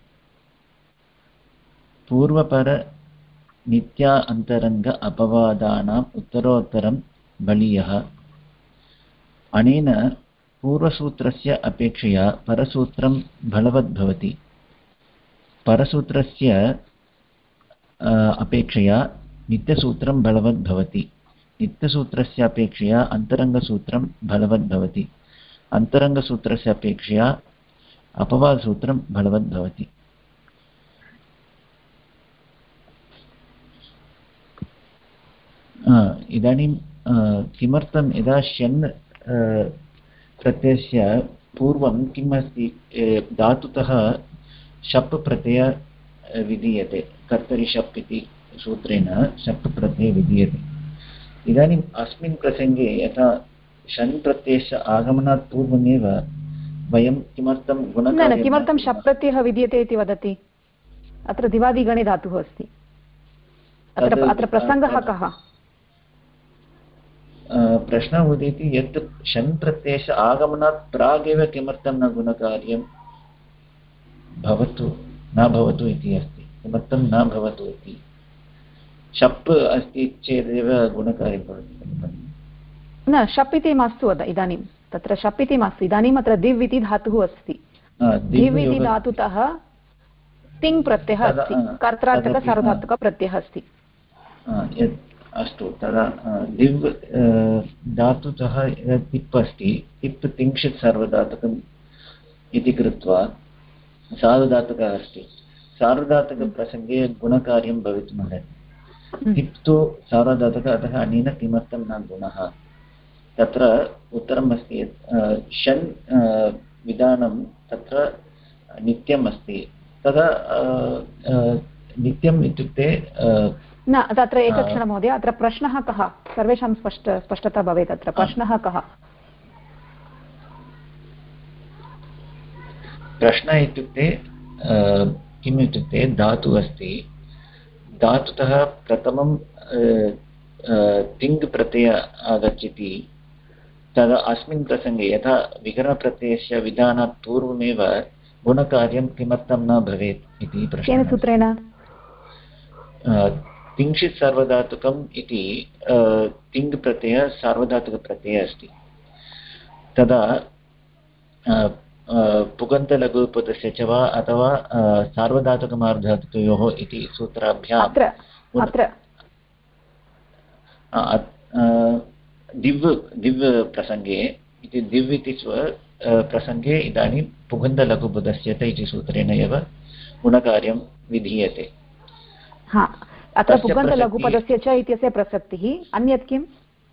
पूर्वपर नित्या अन्तरङ्ग अपवादानाम् उत्तरोत्तरं बलीयः। अनेन पूर्वसूत्रस्य अपेक्षया परसूत्रं बलवद्भवति। परसूत्रस्य अपेक्षया नित्यसूत्रं बलवद्भवति। नित्यसूत्रस्य अपेक्षया अन्तरङ्गसूत्रं बलवद्भवति। अन्तरङ्गसूत्रस्य अपेक्षया अपवादसूत्रं बलवद्भवति। इदानीं किमर्थं यदा शन् प्रत्ययस्य पूर्वं किम् अस्ति, धातुतः शप् प्रत्यय विधीयते, कर्तरि शप् इति सूत्रेण शप् प्रत्यय विधीयते। इदानीम् अस्मिन् प्रसङ्गे यथा शन् प्रत्ययस्य आगमनात् पूर्वमेव वयं किमर्थं गुणकार्यं
किमर्थं शप् प्रत्ययः विद्यते इति वदति? अत्र दिवादिगणे धातुः अस्ति, अत्र प्रसङ्गः कः?
प्रश्नः उदेति यत् शन् प्रत्ययस्य आगमनात् प्रागेव किमर्थं न गुणकार्यं भवतु न भवतु इति अस्ति। किमर्थं न भवतु इति, शप् अस्ति चेदेव गुणकार्यं भवति।
न, शप् इति मास्तु इदानीं, तत्र शप् इति मास्तु। इदानीम् अत्र दिव् इति धातुः अस्ति, दिव् इति धातुतः तिङ् प्रत्ययः अस्ति, कर्त्रार्थकसार्वधातुकप्रत्ययः अस्ति।
अस्तु, तदा दिव् धातुतः तिप् अस्ति, तिप् तिङ्क्षित् सार्वधातुकम् इति कृत्वा सार्वधातुकः अस्ति। सार्वधातुकप्रसङ्गे गुणकार्यं भवितुमर्हति। तिप् तु सार्वधातुकः, अतः अनेन किमर्थं न गुणः? तत्र उत्तरम् अस्ति यत् शन् विधानं तत्र नित्यम् अस्ति। तदा नित्यम् इत्युक्ते
न, तत्र एकक्षणं महोदय, अत्र प्रश्नः कः? सर्वेषां स्पष्टता भवेत्। अत्र प्रश्नः कः?
प्रश्नः इत्युक्ते किम् इत्युक्ते, धातुः अस्ति, धातुतः प्रथमं तिङ् प्रत्यय आगच्छति। तदा अस्मिन् प्रसङ्गे यथा विकरणप्रत्ययस्य विधानात् पूर्वमेव गुणकार्यं किमर्थं न भवेत् इति प्रश्नः।
केन सूत्रेण?
तिङ्क्षित् सार्वधातुकम् इति तिङ् प्रत्ययः सार्वधातुकप्रत्ययः अस्ति। तदा पुगन्तलघुपदस्य च वा अथवा सार्वधातुकमार्धातुकयोः इति सूत्राभ्याम् दिव् प्रसङ्गे इति दिव् इति प्रसङ्गे इदानीं पुगन्तलघुपदस्य च इति सूत्रेण एव गुणकार्यं विधीयते।
अत्र पुगन्तलघुपदस्य च इत्यस्य प्रसक्तिः। अन्यत् किम्?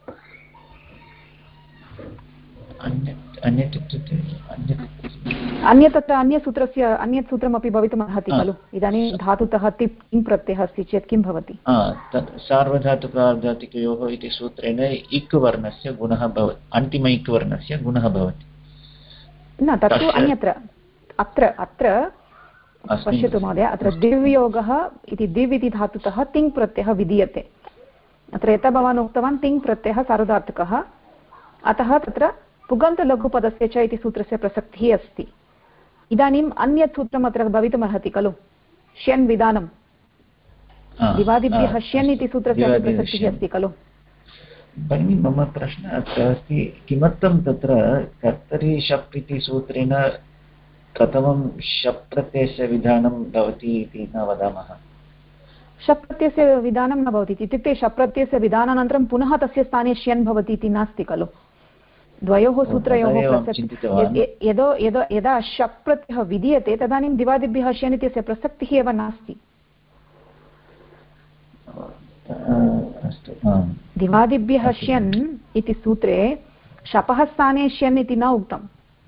अन्यत् इत्युक्ते
अन्यत् तत्र अन्यसूत्रस्य अन्यत् सूत्रमपि भवितुमर्हति खलु। इदानीं धातुतः तिप् तिङ् प्रत्ययः अस्ति चेत् किं भवति?
सार्वधातुकार्धातुकयोः इति सूत्रेण इक् वर्णस्य गुणः भवति, अन्तिम इक् वर्णस्य गुणः भवति।
न, तत्तु अन्यत्र। अत्र पश्यतु महोदय, अत्र दिव्योगः इति दिव् इति धातुतः तिङ् प्रत्ययः विधीयते। अत्र यथा भवान् उक्तवान् तिङ् प्रत्ययः सार्वधातुकः, अतः तत्र पुगन्तलघुपदस्य च इति सूत्रस्य प्रसक्तिः अस्ति। इदानीम् अन्यत् सूत्रम् अत्र भवितुमर्हति खलु, श्यन् विधानं। दिवादिभ्यः श्यन् इति सूत्रस्य प्रसक्तिः अस्ति खलु।
भगिनि, मम प्रश्नः अत्र अस्ति, किमर्थं तत्र कर्तरि शप् इति सूत्रेण प्रथमं शप् प्रत्ययस्य विधानं भवति इति न वदामः?
शप् प्रत्ययस्य विधानं न भवति इत्युक्ते शप् प्रत्ययस्य विधानानन्तरं पुनः तस्य स्थाने श्यन् भवति इति नास्ति खलु। द्वयोः सूत्रयोः यदा शप् प्रत्ययः विधीयते तदानीं दिवादिभ्यः श्यन् इत्यस्य प्रसक्तिः एव नास्ति। दिवादिभ्यः श्यन् इति सूत्रे शपः स्थाने श्यन् इति न उक्तम्।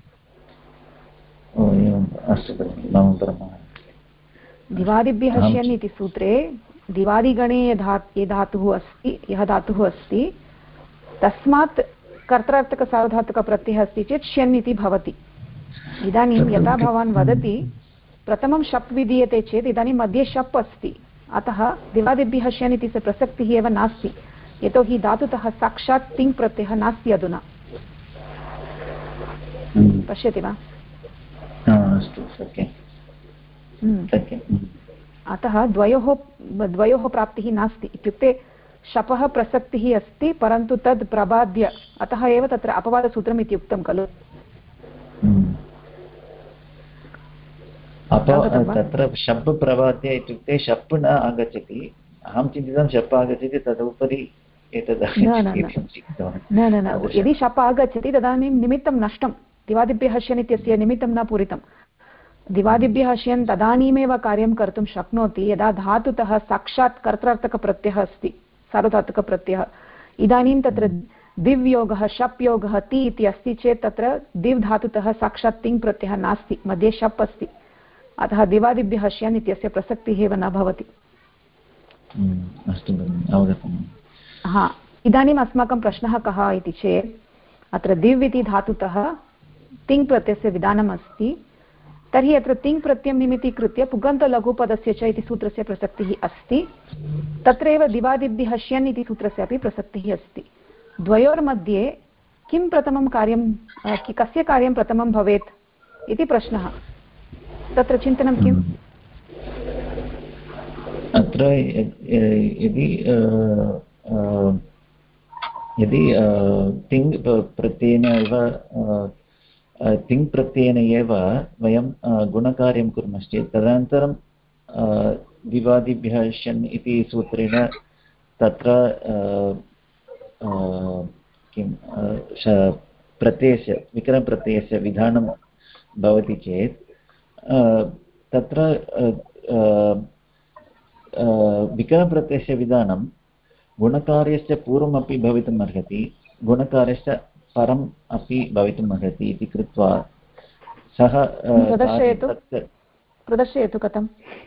दिवादिभ्यः श्यन् इति सूत्रे दिवादिगणे यः धातुः अस्ति तस्मात् कर्तृर्थकसार्वधातुकप्रत्ययः अस्ति चेत् श्यन् इति भवति। इदानीं यथा भवान् वदति प्रथमं शप् विधीयते चेत् इदानीं मध्ये शप् अस्ति, अतः दिवादिभ्यः श्यन् इति प्रसक्तिः एव नास्ति, यतोहि धातुतः साक्षात् तिङ् प्रत्ययः नास्ति अधुना। पश्यति वा? अतः द्वयोः प्राप्तिः नास्ति, इत्युक्ते शपः प्रसक्तिः अस्ति परन्तु तद् प्रबाद्य, अतः एव तत्र अपवादसूत्रम् इति उक्तं खलु।
तत्र शप् प्रबाद्य इत्युक्ते शप् न आगच्छति, अहं चिन्तितं शप् आगच्छति तदुपरि एतद्
न, यदि शप् आगच्छति तदानीं निमित्तं नष्टं, दिवादिभ्यः श्यन् इत्यस्य निमित्तं न पूरितं। दिवादिभ्यः श्यन् तदानीमेव कार्यं कर्तुं शक्नोति यदा धातुतः साक्षात् कर्तृर्थकप्रत्ययः अस्ति, सार्वधातुकप्रत्ययः। इदानीं तत्र दिव्योगः शप् योगः ति इति अस्ति चेत् तत्र दिव् धातुतः साक्षात् तिङ् प्रत्ययः नास्ति, मध्ये शप् अस्ति, अतः दिवादिभ्यः श्यन् इत्यस्य प्रसक्तिः एव न भवति। हा, इदानीम् अस्माकं प्रश्नः कः इति चेत् अत्र दिव् इति धातुतः तिङ् प्रत्ययस्य विधानम् अस्ति, तर्हि अत्र तिङ् प्रत्ययं निमित्तीकृत्य पुगन्तलघुपदस्य च इति सूत्रस्य प्रसक्तिः अस्ति, तत्रैव दिवादिभ्यः श्यन् इति सूत्रस्य अपि प्रसक्तिः अस्ति। द्वयोर्मध्ये किं प्रथमं कार्यं, कस्य कार्यं प्रथमं भवेत् इति प्रश्नः। तत्र चिन्तनं किम्?
अत्र यदि तिङ् प्रत्ययेन एव तिङ् प्रत्ययेन एव वयं गुणकार्यं कुर्मश्चेत् तदनन्तरं दिवादिभ्यः श्यन् इति सूत्रेण तत्र किं प्रत्ययस्य विकरणप्रत्ययस्य विधानं भवति चेत् तत्र विकरणप्रत्ययस्य विधानं गुणकार्यस्य पूर्वमपि भवितुम् अर्हति, गुणकार्यस्य परम् अपि भवितुम् अर्हति इति कृत्वा सः
प्रदर्शयतु कथम्।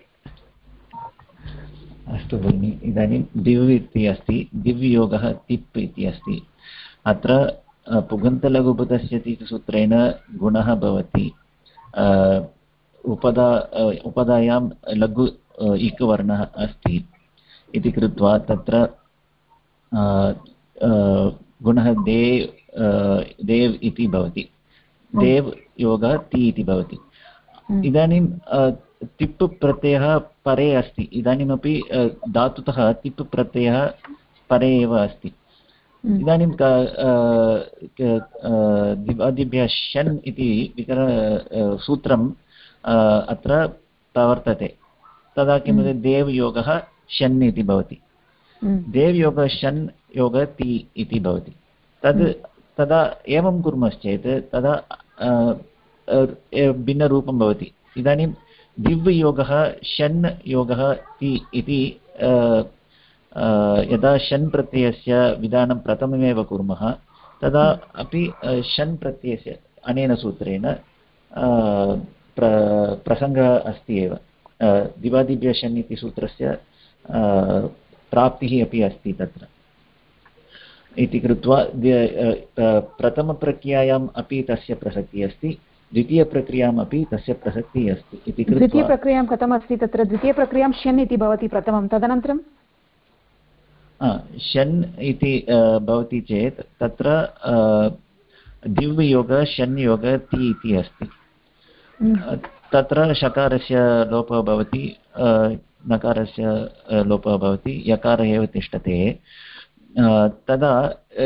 अस्तु भगिनि, इदानीं दिव् इति अस्ति, दिव्योगः तिप् इति अस्ति। अत्र पुगन्तलघुपदस्य इति सूत्रेण गुणः भवति, उपधायां लघु इकवर्णः अस्ति इति कृत्वा तत्र गुणः देव् इति भवति, देव् योगः ति इति भवति। इदानीं तिप् प्रत्ययः परे अस्ति, इदानीमपि धातुतः तिप् प्रत्ययः परे एव अस्ति। इदानीं दिवादिभ्यः श्यन् इति सूत्रम् अत्र प्रवर्तते, तदा किं भवति, देवयोगः श्यन् इति भवति, देवयोगः श्यन् योगः ति इति भवति। तदा एवं कुर्मश्चेत् तदा भिन्नरूपं भवति। इदानीं दिव्ययोगः शन् योगः ति इति यदा शन् प्रत्ययस्य विधानं प्रथममेव कुर्मः तदा अपि शन् प्रत्ययस्य अनेन सूत्रेण प्रसङ्गः अस्ति एव, दिवादिभ्यः शन् इति सूत्रस्य प्राप्तिः अपि अस्ति तत्र इति कृत्वा प्रथमप्रक्रियायाम् अपि तस्य प्रसक्तिः अस्ति, द्वितीयप्रक्रियाम् अपि तस्य प्रसक्तिः अस्ति इति कृत्वा
द्वितीयप्रक्रियां कथमस्ति तत्र द्वितीयप्रक्रियां शन् इति भवति प्रथमं, तदनन्तरं
शन् इति भवति चेत् तत्र दिव्ययोगः शन् योगः ति इति अस्ति, तत्र शकारस्य लोपः भवति, नकारस्य लोपः भवति, यकारः एव तिष्ठते, तदा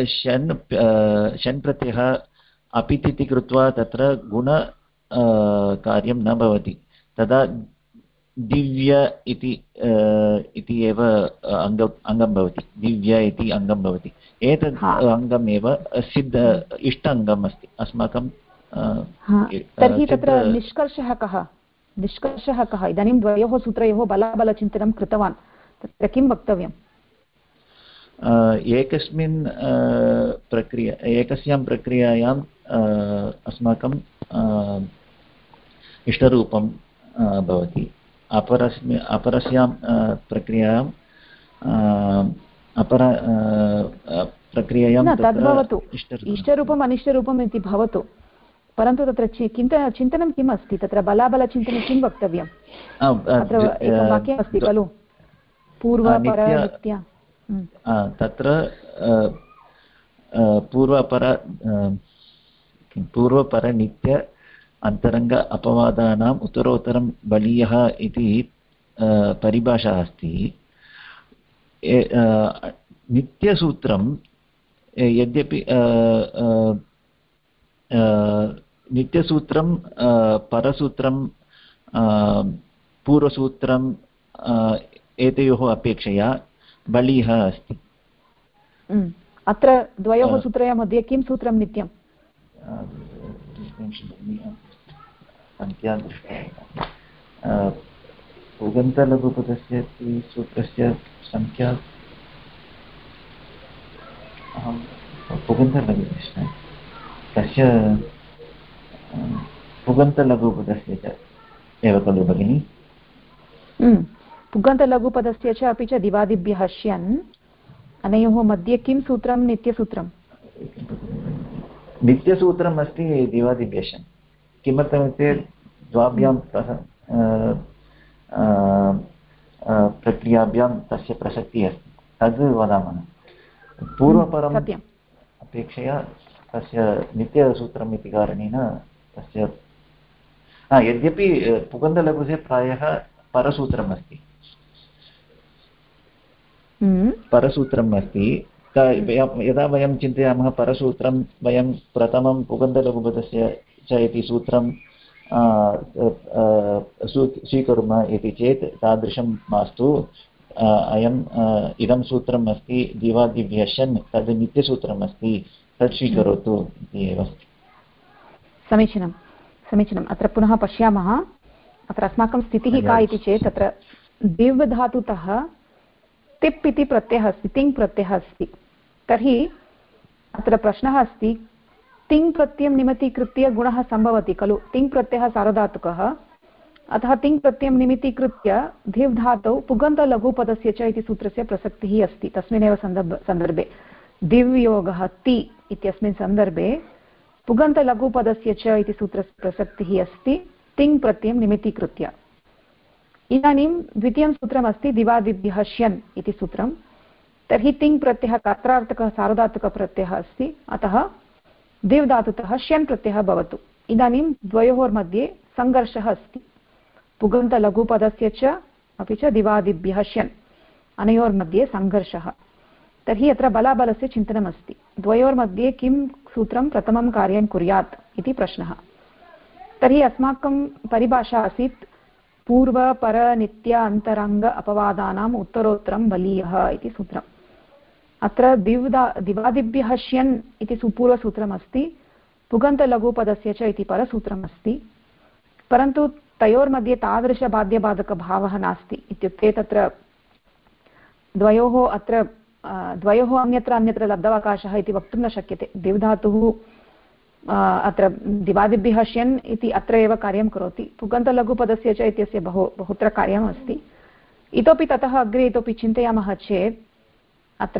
शन् प्रत्ययः अपित् इति कृत्वा तत्र गुण कार्यं न भवति, तदा दिव्य इति एव अङ्गं भवति, दिव्य इति अङ्गं भवति। एतद् अङ्गमेव सिद्ध इष्ट अङ्गम् अस्ति अस्माकं।
तर्हि तत्र निष्कर्षः कः? निष्कर्षः कः? इदानीं द्वयोः सूत्रयोः बलाबलचिन्तनं कृतवान्, तत्र किं वक्तव्यम्?
एकस्यां प्रक्रियायाम् अस्माकं इष्टरूपं भवति, अपरस्यां प्रक्रियायाम् प्रक्रियायां
तद्भवतु, इष्टरूपम् अनिष्टरूपम् इति भवतु, परन्तु तत्र चिन्तनं किम् अस्ति? तत्र बलाबलचिन्तने किं वक्तव्यम्? अत्र एकं वाक्यम् अस्ति खलु, पूर्वपरनित्य।
तत्र पूर्वपरनित्य अन्तरङ्ग अपवादानाम् उत्तरोत्तरं बलीयः इति परिभाषा अस्ति। नित्यसूत्रं यद्यपि नित्यसूत्रं परसूत्रं पूर्वसूत्रं एतयोः अपेक्षया बलीयः अस्ति।
अत्र द्वयोः सूत्रयोः मध्ये किं सूत्रं नित्यं?
संख्या दृष्टा पुगन्तलघुपदस्य सूत्रस्य संख्या अहं पुगन्तलघुपदस्य तस्य पुगन्तलघुपदस्य च एव खलु भगिनि?
पुगन्तलघुपदस्य च अपि च दिवादिभ्यः श्यन् अनयोः मध्ये किं सूत्रं? नित्यसूत्रं।
नित्यसूत्रम् अस्ति दिवादिभ्यः श्यन्। किमर्थमित्युक्ते द्वाभ्यां प्रक्रियाभ्यां तस्य प्रसक्तिः अस्ति, तद् वदामः। पूर्वपरम् अपेक्षया तस्य नित्यसूत्रम् इति कारणेन तस्य यद्यपि पुगन्तलघुसे प्रायः परसूत्रम् अस्ति, परसूत्रम् अस्ति। यदा वयं चिन्तयामः परसूत्रं, वयं प्रथमं पुगन्तलघुपदस्य च इति सूत्रं स्वीकुर्मः इति चेत् तादृशं मास्तु। इदं सूत्रम् अस्ति दिवादिभ्यः श्यन्, तद् नित्यसूत्रम् अस्ति, तत् स्वीकरोतु इति एव।
समीचीनं, समीचीनम्। अत्र पुनः पश्यामः, अत्र अस्माकं स्थितिः का इति चेत् तत्र दिव् धातुतः तिप् इति प्रत्ययः अस्ति, तिङ् प्रत्ययः अस्ति। तर्हि अत्र प्रश्नः अस्ति, तिङ् प्रत्ययं निमित्तीकृत्य गुणः सम्भवति खलु? तिङ् प्रत्ययः सार्वधातुकः, अतः तिङ् प्रत्ययं निमित्तीकृत्य धिव् धातौ पुगन्तलघुपदस्य च इति सूत्रस्य प्रसक्तिः अस्ति। तस्मिन्नेव सन्दर्भे दिव्योगः ति इत्यस्मिन् सन्दर्भे पुगन्तलघुपदस्य च इति सूत्रस्य प्रसक्तिः अस्ति तिङ् प्रत्ययं निमित्तीकृत्य। इदानीं द्वितीयं सूत्रमस्ति दिवादिभ्यः श्यन् इति सूत्रं। तर्हि तिङ् प्रत्ययः कर्त्रार्थकः सार्वधातुकप्रत्ययः अस्ति, अतः दिव् धातुतः श्यन् प्रत्ययः भवतु। इदानीं द्वयोर्मध्ये सङ्घर्षः अस्ति, पुगन्तलघुपदस्य च अपि च दिवादिभ्यः श्यन् अनयोर्मध्ये सङ्घर्षः। तर्हि अत्र बलाबलस्य चिन्तनमस्ति, द्वयोर्मध्ये किं सूत्रं प्रथमं कार्यं कुर्यात् इति प्रश्नः। तर्हि अस्माकं परिभाषा आसीत् पूर्वपरनित्य अन्तरङ्ग अपवादानाम् उत्तरोत्तरं बलीयः इति सूत्रम्। अत्र दिवादिभ्यः श्यन् इति पूर्वसूत्रमस्ति, पुगन्तलघुपदस्य च इति परसूत्रमस्ति, परन्तु तयोर्मध्ये तादृशबाध्यबाधकभावः नास्ति। इत्युक्ते तत्र द्वयोः अन्यत्र लब्धावकाशः इति वक्तुं न शक्यते। दिव्धातुः अत्र दिवादिभ्यः श्यन् इति अत्र एव कार्यं करोति, पुगन्तलघुपदस्य च इत्यस्य बहुत्र कार्यम् अस्ति। इतोपि ततः अग्रे इतोपि चिन्तयामः चेत् अत्र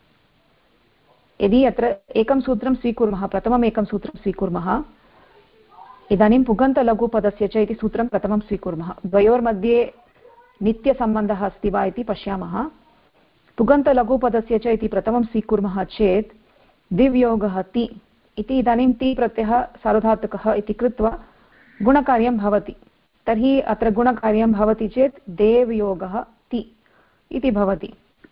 यदि अत्र एकं सूत्रं स्वीकुर्मः, प्रथमम् एकं सूत्रं स्वीकुर्मः, इदानीं पुगन्तलघुपदस्य च इति सूत्रं प्रथमं स्वीकुर्मः, द्वयोर्मध्ये नित्यसम्बन्धः अस्ति वा इति पश्यामः। पुगन्तलघुपदस्य च इति प्रथमं स्वीकुर्मः चेत् दिव्योगः ति इति इदानीं ति प्रत्ययः सार्वधातुकः इति कृत्वा गुणकार्यं भवति। तर्हि अत्र गुणकार्यं भवति चेत् देवयोगः ति इति भवति।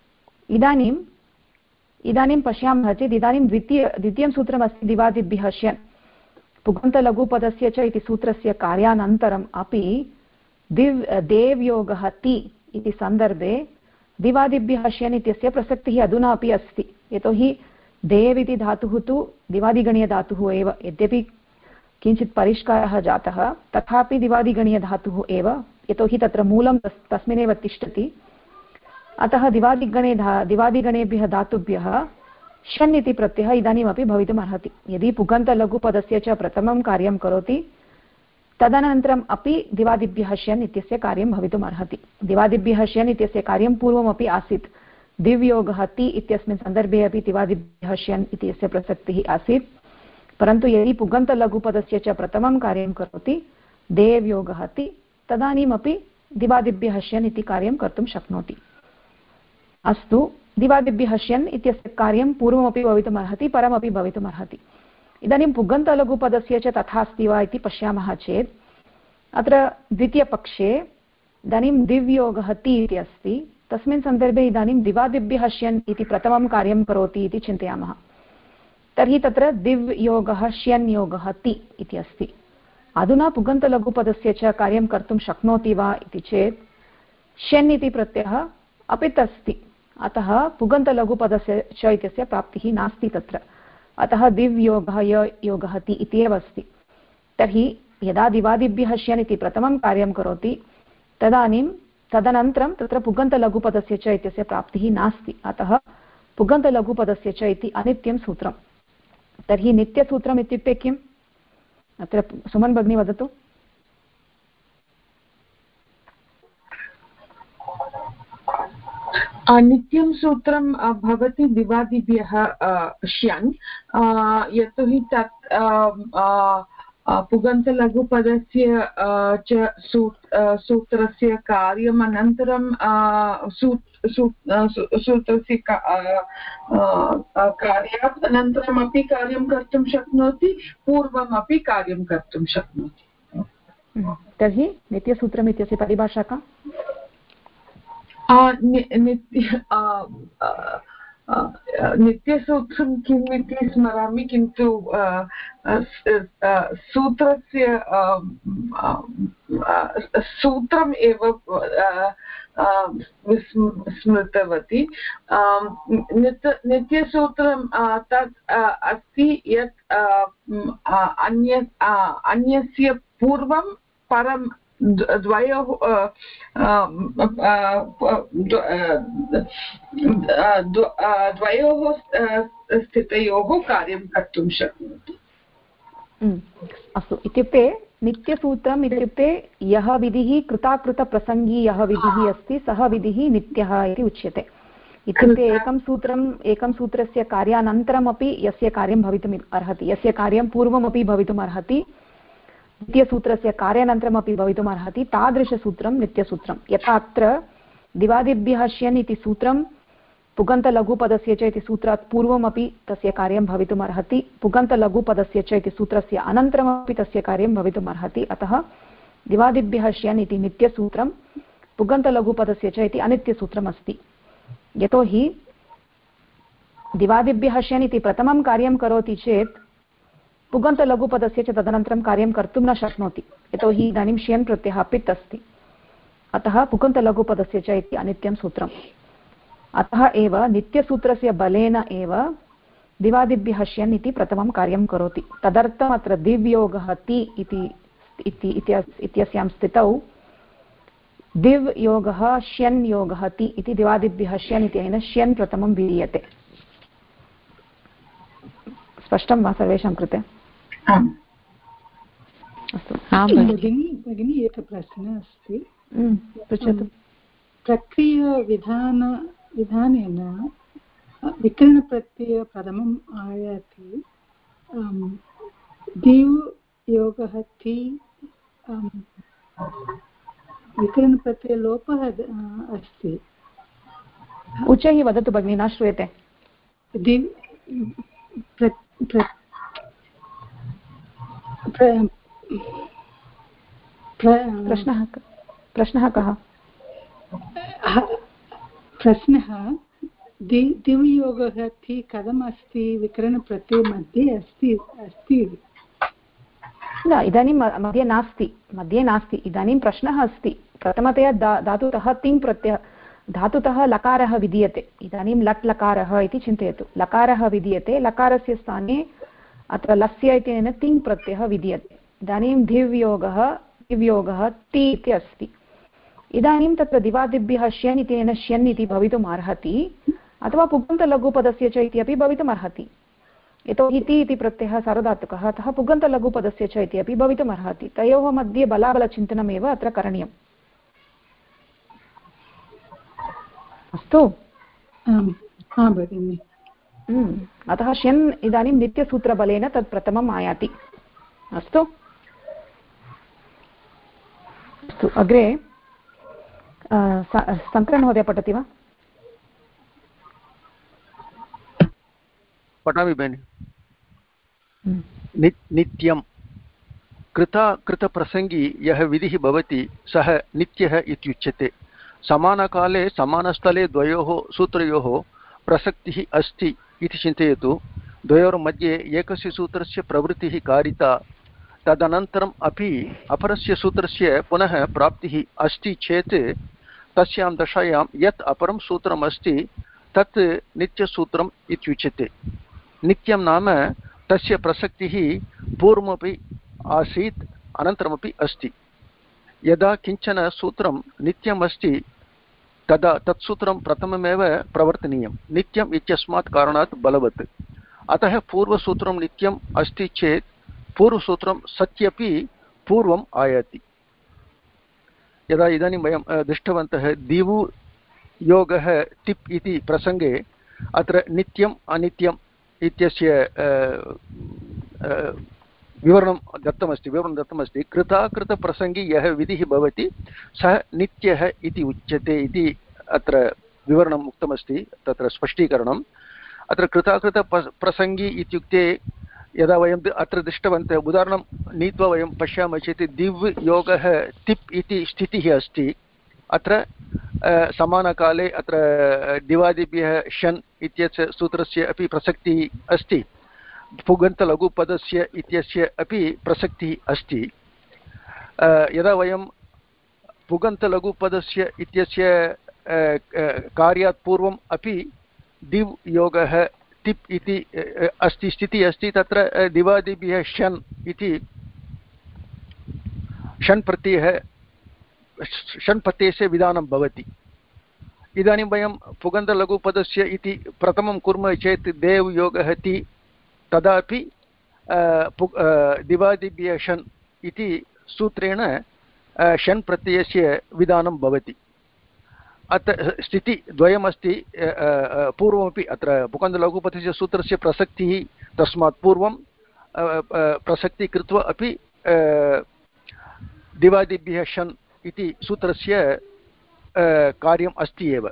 इदानीं पश्यामः चेत् इदानीं द्वितीयं सूत्रमस्ति दिवादिभ्यः श्यन्। पुगन्तलघुपदस्य च इति सूत्रस्य कार्यानन्तरम् अपि देवयोगः ति इति सन्दर्भे दिवादिभ्यः श्यन् इत्यस्य प्रसक्तिः अधुना अपि अस्ति। यतोहि देव् इति धातुः तु दिवादिगणीयधातुः एव, यद्यपि किञ्चित् परिष्कारः जातः तथापि दिवादिगणीयधातुः एव, यतोहि तत्र मूलं तस्मिन्नेव तिष्ठति। अतः दिवादिगणेभ्यः धातुभ्यः शन इति प्रत्ययः इदानीमपि भवितुम् अर्हति। यदि पुगन्तलघुपदस्य च प्रथमं कार्यं करोति तदनन्तरम् अपि दिवादिभ्यः शन इत्यस्य कार्यं भवितुम् अर्हति। दिवादिभ्यः शन इत्यस्य कार्यं पूर्वमपि आसीत्। दिव्योगः ति इत्यस्मिन् सन्दर्भे अपि दिवादिभ्यः शन इत्यस्य प्रसक्तिः आसीत्, परन्तु यदि पुगन्तलघुपदस्य च प्रथमं कार्यं करोति देव्योगः ति तदानीमपि दिवादिभ्यः शन इति कार्यं कर्तुं शक्नोति। अस्तु, दिवादिभ्यः शन इत्यस्य कार्यं पूर्वमपि भवितुम् अर्हति, परमपि भवितुम् अर्हति। इदानीं पुगन्तलघुपदस्य च तथा अस्ति वा इति पश्यामः चेत् अत्र द्वितीयपक्षे इदानीं दिव्योगः ति इति अस्ति, तस्मिन् सन्दर्भे इदानीं दिवादिभ्यः शन इति प्रथमं कार्यं करोति इति चिन्तयामः। तर्हि तत्र दिव्योगः श्यन् योगः ति इति अस्ति। अधुना पुगन्तलघुपदस्य च कार्यं कर्तुं शक्नोति वा इति चेत् शन इति प्रत्ययः अपित् अस्ति, अतः पुगन्तलघुपदस्य च इत्यस्य प्राप्तिः नास्ति तत्र। अतः दिव्योगः योगः ति इत्येव अस्ति। तर्हि यदा दिवादिभ्यः शन इति प्रथमं कार्यं करोति तदनन्तरं तत्र पुगन्तलघुपदस्य च इत्यस्य प्राप्तिः नास्ति, अतः पुगन्तलघुपदस्य च इति अनित्यं सूत्रम्। तर्हि नित्यसूत्रम् इत्युक्ते किम्? अत्र सुमन् भगिनी वदतु।
नित्यं सूत्रं भवति दिवादिभ्यः श्यन्, यतोहि तत् पुगन्तलघुपदस्य च सूत्रस्य कार्यम् अनन्तरं सूत्रस्य कार्यात् अनन्तरमपि कार्यं कर्तुं शक्नोति, पूर्वमपि कार्यं कर्तुं शक्नोति।
तर्हि नित्यसूत्रम् इत्यस्य परिभाषा का?
नित्यसूत्रं किम् इति स्मरामि, किन्तु सूत्रस्य सूत्रम् एव स्मृतवती। नित्यसूत्रं तत् अस्ति यत् अन्यस्य पूर्वं परं द्वयोः स्थितयोः कार्यं कर्तुं शक्नोति।
अस्तु, इत्युक्ते नित्यसूत्रम् इत्युक्ते यः विधिः कृताकृतप्रसङ्गी यः विधिः अस्ति सः विधिः नित्यः इति उच्यते। इत्युक्ते एकं सूत्रस्य कार्यानन्तरमपि यस्य कार्यं भवितुम् अर्हति, यस्य कार्यं पूर्वमपि भवितुम् अर्हति, नित्यसूत्रस्य कार्यानन्तरमपि भवितुम् अर्हति, तादृशसूत्रं नित्यसूत्रं। यथा अत्र दिवादिभ्यः श्यन् इति सूत्रं पुगन्तलघुपदस्य च इति सूत्रात् पूर्वमपि तस्य कार्यं भवितुम् अर्हति, पुगन्तलघुपदस्य च इति सूत्रस्य अनन्तरमपि तस्य कार्यं भवितुम् अर्हति। अतः दिवादिभ्यः श्यन् इति नित्यसूत्रं, पुगन्तलघुपदस्य च इति अनित्यसूत्रम् अस्ति। यतोहि दिवादिभ्यः श्यन् इति प्रथमं कार्यं करोति चेत् पुगन्तलघुपदस्य च तदनन्तरं कार्यं कर्तुं न शक्नोति, यतोहि इदानीं श्यन् प्रत्ययः अपित् अस्ति। अतः पुगन्तलघुपदस्य च इति अनित्यं सूत्रम्। अतः एव नित्यसूत्रस्य बलेन एव दिवादिभ्यः श्यन् इति प्रथमं कार्यं करोति। तदर्थम् अत्र दिव्योगः ति इत्यस्यां स्थितौ दिव् योगः श्यन् योगः ति इति दिवादिभ्यः श्यन् इत्यनेन श्यन् प्रथमं विधीयते। स्पष्टं वा सर्वेषां कृते? अस्तु
भगिनी, एकः प्रश्नः अस्ति,
पृच्छतु।
प्रक्रियाविधानेन विकरणप्रत्यय प्रथमम् आयाति, दिव् योगः ति विकरणप्रत्ययलोपः अस्ति।
उच्चैः वदतु भगिनी, न श्रूयते। प्रश्नः कः?
प्रश्नः दिव्योगः ति कथम् अस्ति विकरणप्रत्यये मध्ये अस्ति
न, इदानीं मध्ये नास्ति। इदानीं प्रश्नः अस्ति, प्रथमतया धातुतः तिङ् प्रत्ययः, धातुतः लकारः विधीयते। इदानीं लट् लकारः इति चिन्तयतु, लकारः विधीयते, लकारस्य स्थाने अत्र लस्य इत्यनेन तिङ् प्रत्ययः विधीयते। इदानीं दिव्योगः ति इति अस्ति। इदानीं तत्र दिवादिभ्यः श्यन् इत्यनेन श्यन् इति भवितुम् अर्हति अथवा पुगन्तलघुपदस्य च इति अपि भवितुम् अर्हति। यतोहि इति इति प्रत्ययः सार्वधातुकः, अतः पुगन्तलघुपदस्य च इति अपि भवितुम् अर्हति। तयोः मध्ये बलाबलचिन्तनमेव अत्र करणीयम्। अस्तु, अतः श्यन् इदानीं नित्यसूत्रबलेन तत् प्रथमम् आयाति। अस्तु अस्तु, अग्रे शङ्करमहोदय पठति वा?
पठामि भगिनि। नित्यं कृतप्रसङ्गी यः विधिः भवति सः नित्यः इत्युच्यते। समानकाले समानस्थले द्वयोः सूत्रयोः प्रसक्तिः अस्ति इति चिन्तयतु। द्वयोर्मध्ये एकस्य सूत्रस्य प्रवृत्तिः कारिता, तदनन्तरम् अपि अपरस्य सूत्रस्य पुनः प्राप्तिः अस्ति चेत् तस्यां दशायां यत् अपरं सूत्रमस्ति तत् नित्यसूत्रम् इत्युच्यते। नित्यं नाम तस्य प्रसक्तिः पूर्वमपि आसीत् अनन्तरमपि अस्ति। यदा किञ्चन सूत्रं नित्यम् अस्ति तदा तत्सूत्रं प्रथममेव प्रवर्तनीयं, नित्यम् इत्यस्मात् कारणात् बलवत्। अतः पूर्वसूत्रं नित्यम् अस्ति चेत् पूर्वसूत्रं सत्यपि पूर्वम् आयाति। यदा इदानीं वयं दृष्टवन्तः दिवु योगः टिप् इति प्रसङ्गे अत्र नित्यम् अनित्यम् इत्यस्य विवरणं दत्तमस्ति। कृताकृतप्रसङ्गे यः विधिः भवति सः नित्यः इति उच्यते इति अत्र विवरणम् उक्तमस्ति, तत्र स्पष्टीकरणम्। अत्र कृताकृतप्रसङ्गी इत्युक्ते यदा वयम् अत्र दृष्टवन्तः, उदाहरणं नीत्वा वयं पश्यामः चेत् दिव् योगः तिप् इति स्थितिः अस्ति। अत्र समानकाले अत्र दिवादिभ्यः शन् इत्यस्य सूत्रस्य अपि प्रसक्तिः अस्ति, पुगन्तलघुपदस्य इत्यस्य अपि प्रसक्तिः अस्ति। यदा वयं पुगन्तलघुपदस्य इत्यस्य कार्यात् पूर्वम् अपि दिव् योगः तिप् इति अस्ति स्थितिः अस्ति, तत्र दिवादिभ्यः शन् इति शन् प्रत्ययस्य विधानं भवति। इदानीं वयं पुगन्तलघुपदस्य इति प्रथमं कुर्मः चेत् देव् योगः ति, तदापि दिवादिभ्यः शन् इति सूत्रेण शन् प्रत्ययस्य विधानं भवति। अत्र स्थितिद्वयमस्ति। पूर्वमपि अत्र पुगन्तलघुपदस्य सूत्रस्य प्रसक्तिः तस्मात् पूर्वं प्रसक्तिः कृत्वा अपि दिवादिभ्यः शन् इति सूत्रस्य कार्यम् अस्ति एव।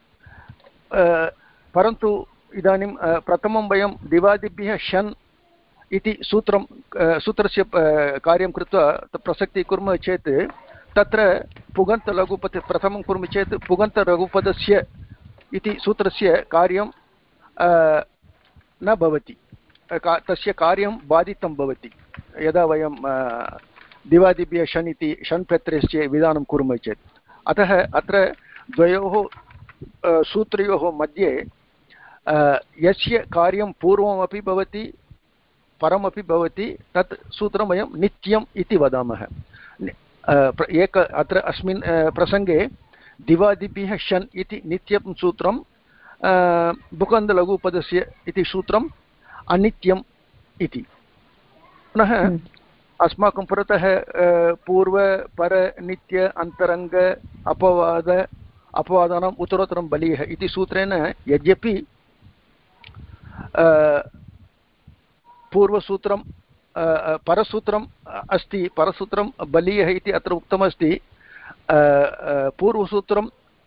परन्तु इदानीं प्रथमं वयं दिवादिभ्यः शन् इति सूत्रस्य कार्यं कृत्वा प्रसक्तिः कुर्मः चेत् तत्र पुगन्तलघुपद प्रथमं कुर्मः चेत् पुगन्तलघुपदस्य इति सूत्रस्य कार्यं न भवति, तस्य कार्यं बाधितं भवति यदा वयं दिवादिभ्यः शन् इति शन् प्रत्ययस्य विधानं कुर्मः चेत्। अतः अत्र द्वयोः सूत्रयोः मध्ये यस्य कार्यं पूर्वमपि भवति परमपि भवति तत् सूत्रं वयं नित्यम् इति वदामः। अत्र अस्मिन् प्रसङ्गे दिवादिभ्यः शन् इति नित्यं सूत्रं, पुगन्तलघुपदस्य इति सूत्रम् अनित्यम् इति। पुनः अस्माकं पुरतः पूर्व पर नित्य अन्तरङ्ग अपवादानाम् उत्तरोत्तरं बलीयः इति सूत्रेण यद्यपि पूर्वसूत्रं परसूत्रम् अस्ति, परसूत्रं बलीयः इति अत्र उक्तमस्ति। पूर्वसूत्रं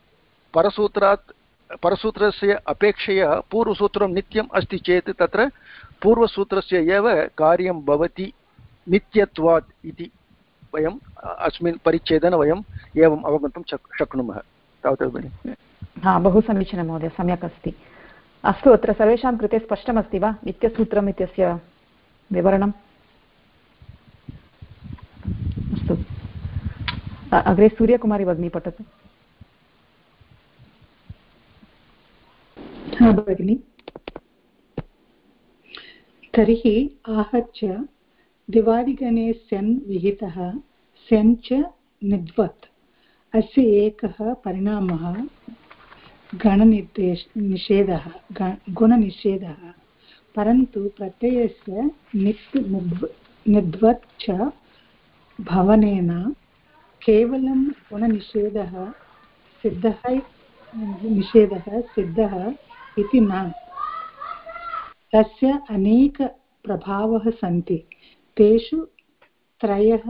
परसूत्रस्य अपेक्षया पूर्वसूत्रं नित्यम् अस्ति चेत् तत्र पूर्वसूत्रस्य एव कार्यं भवति नित्यत्वात् इति वयम् अस्मिन् परिच्छेदेन वयम् एवम् अवगन्तुं शक्नुमः। तावदेव भगिनि।
बहु समीचीनं महोदय, सम्यक् अस्ति। अस्तु, अत्र सर्वेषां कृते स्पष्टमस्ति वा नित्यसूत्रम् इत्यस्य विवरणम्? अस्तु, अग्रे सूर्यकुमारी भगिनी पठतु।
भगिनि, तर्हि आहत्य दिवादिगणे स्यन् विहितः स्यन् च निद्वत् अस्य एकः परिणामः गुणनिषेधः परन्तु प्रत्ययस्य निद्वत् च भवनेन केवलं गुणनिषेधः सिद्धः इति न। तस्य अनेकप्रभावः सन्ति। तेषु त्रयः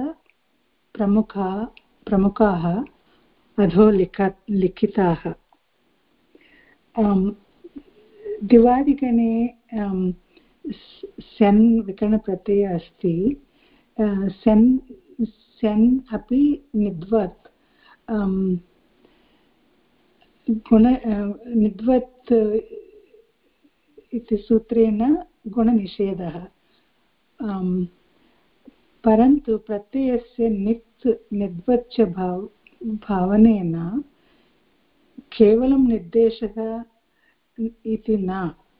प्रमुखाः अधोलिखिताः। दिवादिगणे सेन् विकरणप्रत्ययः अस्ति। सेन् अपि निद्वत् निद्वत् इति सूत्रेण गुणनिषेधः। परन्तु प्रत्ययस्य निद्वच्च भावनेन केवलं निर्देशः इति न,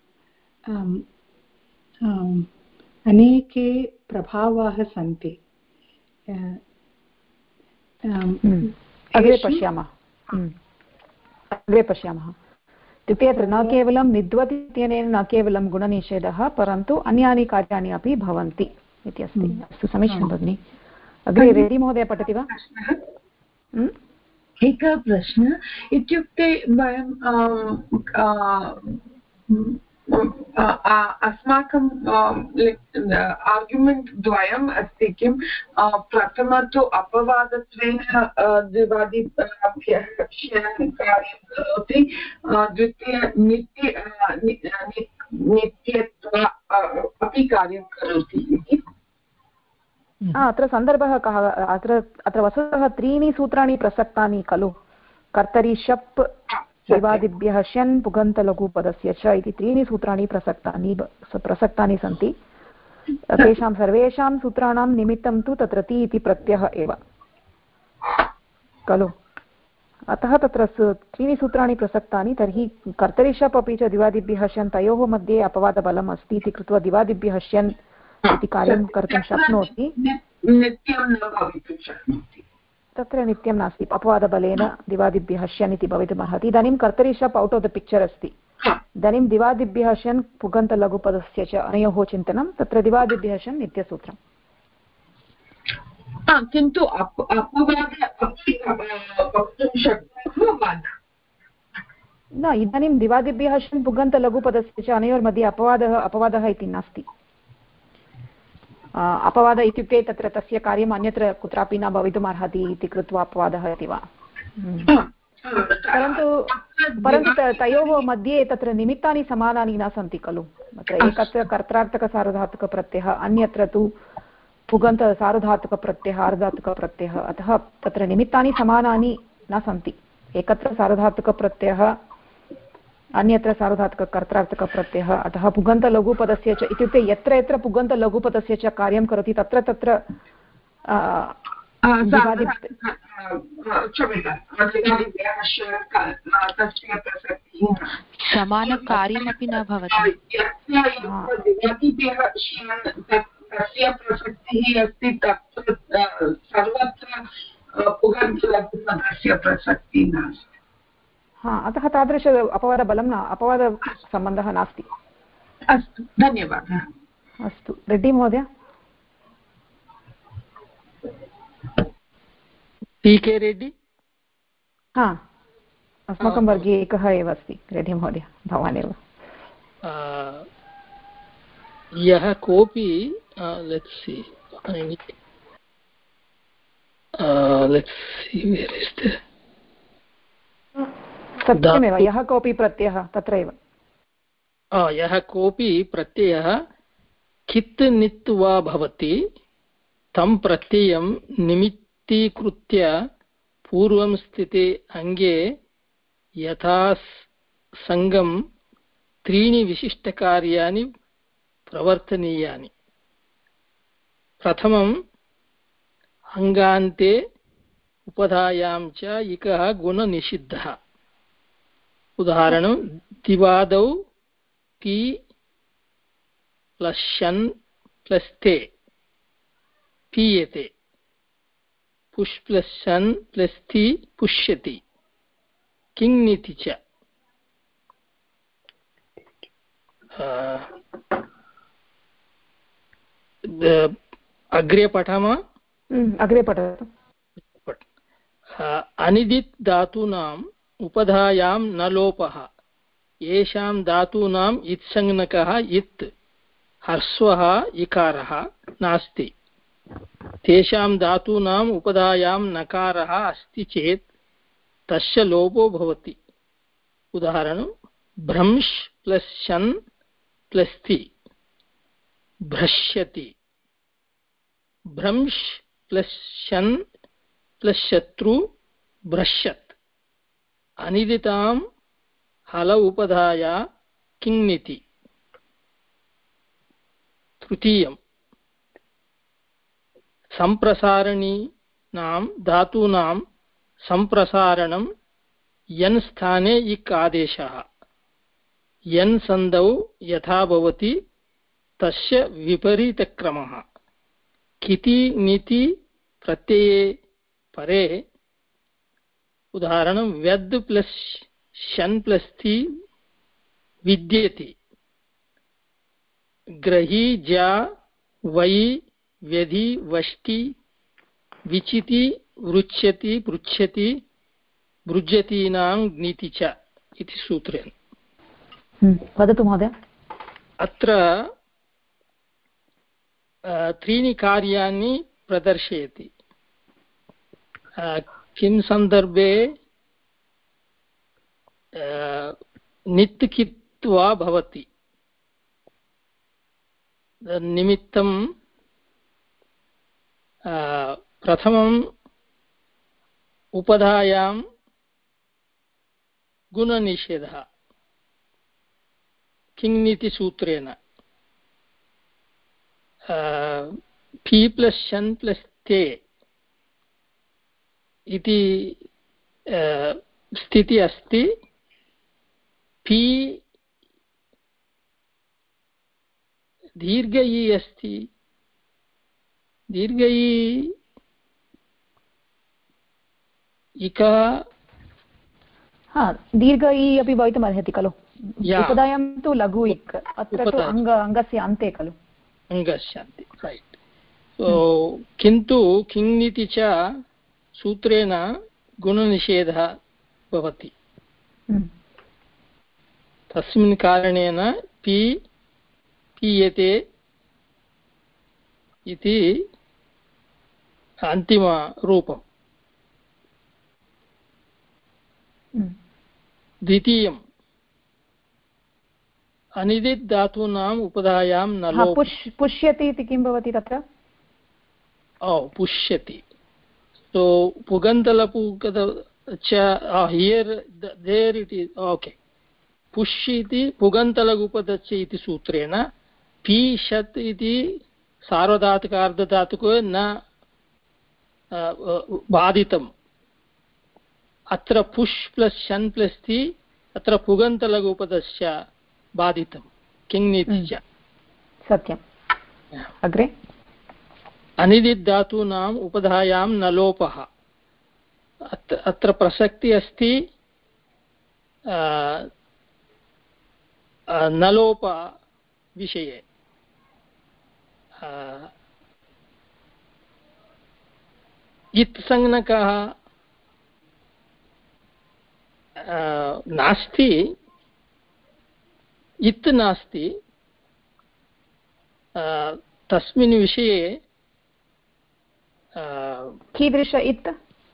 अनेके प्रभावाः सन्ति।
अग्रे पश्यामः। इत्युक्ते अत्र न केवलं निद्वत् इत्यनेन न केवलं गुणनिषेधः परन्तु अन्यानि कार्याणि अपि भवन्ति इति अस्ति। अस्तु, समीचीनं भगिनि। अग्रे रेड्डी महोदय पठति वा?
एकः प्रश्नः इत्युक्ते वयं अस्माकं आर्ग्युमेण्ट् द्वयम् अस्ति किं प्रथम तु अपवादत्वेन द्विवादिभ्यः कार्यं करोति, द्वितीय नित्यत्व अपि कार्यं करोति इति।
अत्र सन्दर्भः कः? अत्र वस्तुतः त्रीणि सूत्राणि प्रसक्तानि खलु। कर्तरि शप् द्विवादिभ्यः शन् पुगन्तलघुपदस्य च इति त्रीणि सूत्राणि प्रसक्तानि सन्ति। तेषां सर्वेषां सूत्राणां निमित्तं तु तत्र ति इति प्रत्ययः एव खलु। अतः तत्र त्रीणि सूत्राणि प्रसक्तानि। तर्हि कर्तरि शप् अपि च द्विवादिभ्यः शन् तयोः मध्ये अपवादबलम् अस्ति इति कृत्वा द्विवादिभ्यः शन् इति कार्यं कर्तुं शक्नोति। तत्र नित्यं नास्ति, अपवादबलेन दिवादिभ्यः शन् इति भवितुमर्हति। इदानीं कर्तरि शप् औट् आफ् द पिक्चर् अस्ति। इदानीं दिवादिभ्यः शन् पुगन्तलघुपदस्य च अनयोः चिन्तनं। तत्र दिवादिभ्यः शन् नित्यसूत्रम्।
किन्तु
न, इदानीं दिवादिभ्यः शन् पुगन्तलघुपदस्य च अनयोर्मध्ये अपवादः इति नास्ति। अपवाद इत्युक्ते तत्र तस्य कार्यम् अन्यत्र कुत्रापि न भवितुमर्हति इति कृत्वा अपवादः इति वा? परन्तु तयोः मध्ये तत्र निमित्तानि समानानि न सन्ति खलु। अत्र एकत्र कर्त्रार्थकसार्वधातुकप्रत्ययः, अन्यत्र तु पुगन्तसार्वधातुकप्रत्ययः आर्धातुकप्रत्ययः। अतः तत्र निमित्तानि समानानि न सन्ति। एकत्र सार्वधातुकप्रत्ययः, अन्यत्र सार्वधातुककर्त्रार्थकप्रत्ययः। अतः पुगन्तलघुपदस्य च इत्युक्ते यत्र यत्र पुगन्तलघुपदस्य च कार्यं करोति तत्र तत्र
समानकार्यमपि न भवति।
तस्य प्रसक्तिः अस्ति, तत्र सर्वत्र पुगन्तलघुपदस्य प्रसक्तिः नास्ति।
अतः तादृश अपवादसम्बन्धः नास्ति।
अस्तु, धन्यवादः।
अस्तु, रेड्डी महोदय।
टीके रेड्डी।
अस्माकं वर्गे एकः एव अस्ति, रेड्डी महोदय, भवान् एव।
यः कोऽपि
सत्यमेव, यः कोऽपि प्रत्ययः तत्रैव।
यः कोऽपि प्रत्ययः खित् नित् वा भवति तं प्रत्ययं निमित्तीकृत्य पूर्वं स्थिते अङ्गे यथा सङ्गं त्रीणि विशिष्टकार्याणि प्रवर्तनीयानि। प्रथमम् अङ्गान्ते उपधायां च इकः गुणनिषिद्धः। उदाहरणं दिवादौ ति प्लस् शन् प्लस् ते पीयते। पुष् प्लस् शन् प्लस् थि पुष्यति किङ्निति च अग्रे पठामः
अग्रे पठतु
अनिदित् धातूनाम् उपधायां न लोपः येषां धातूनाम् इत्संज्ञकः इत् ह्रस्वः इकारः नास्ति तेषां धातूनाम् उपधायां नकारः अस्ति चेत् तस्य लोपो भवति उदाहरणं भ्रंश प्लस् शन् प्लस् थि भ्रश्यति भ्रंश प्लस् शन् प्लस् शत्रु भ्रश्यत् अनिदितां हल उपधाया किङ्निति तृतीयं सम्प्रसारणीनां धातूनां सम्प्रसारणं यन् स्थाने इक् आदेशः यन् सन्धौ यथा भवति तस्य विपरीतक्रमः किति नीति प्रत्यये परे उदाहरणं व्यद् प्लस् शन् प्लस् थि विद्यति ग्रही जा वै व्यधि वष्टि विचिति वृच्छति पृच्छति भृजतीनां नीति च इति सूत्रेण
वदतु महोदय
अत्र त्रीणि कार्याणि प्रदर्शयति किं सन्दर्भे नित् कित्वा भवति निमित्तं प्रथमम् उपधायां गुणनिषेधः किङ्निति सूत्रेण पि प्लस् शन् प्लस् ते इति स्थिति अस्ति पि दीर्घई अस्ति दीर्घई इका
दीर्घ इ अपि भवितुम् अर्हति खलु उपधायां तु लघु इक् अत्र तु अङ्गस्य अन्ते खलु
अङ्गस्य अन्ते रैट् किन्तु किङ्निति च सूत्रेण गुणनिषेधः भवति तस्मिन् कारणेन पि पीयते इति अन्तिमरूपम् द्वितीयम् अनिदित् धातूनाम् उपधायां न लोपः
पुष्यति इति किं भवति तत्र
पुष्यति so पुगन्तलपुगद च here there it is okay पुष् इति पुगन्तलगुपदच्च इति सूत्रेण पि शत् इति सार्वधातुकार्धधातुको न बाधितम् अत्र पुष् प्लस् शन् प्लस् थि अत्र पुगन्तलघुपदस्य बाधितं किङ्निति च
सत्यम् अग्रे
अनिदित् धातूनाम् उपधायां न लोपः अत्र प्रसक्तिः अस्ति न लोप विषये इत् संज्ञकः नास्ति इत् नास्ति तस्मिन् विषये
कीदृश इत्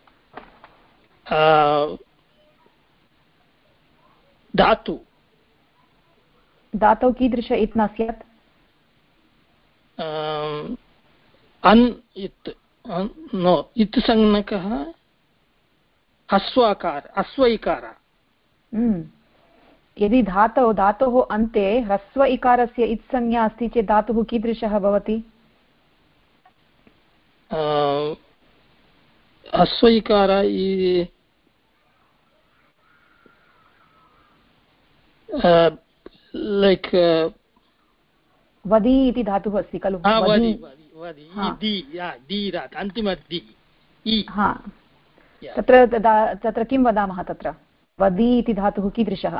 धातौ कीदृश इत् न स्यात्
अन् इत् नो इत् संज्ञकः ह्रस्व इकार
यदि धातोः अन्ते ह्रस्व इकारस्य इत् संज्ञा अस्ति चेत् धातुः कीदृशः भवति
ह्रस्व इकार लैक्
वदि इति धातुः अस्ति खलु
अन्तिम दि
हा तत्र किं वदामः तत्र वदि इति धातुः कीदृशः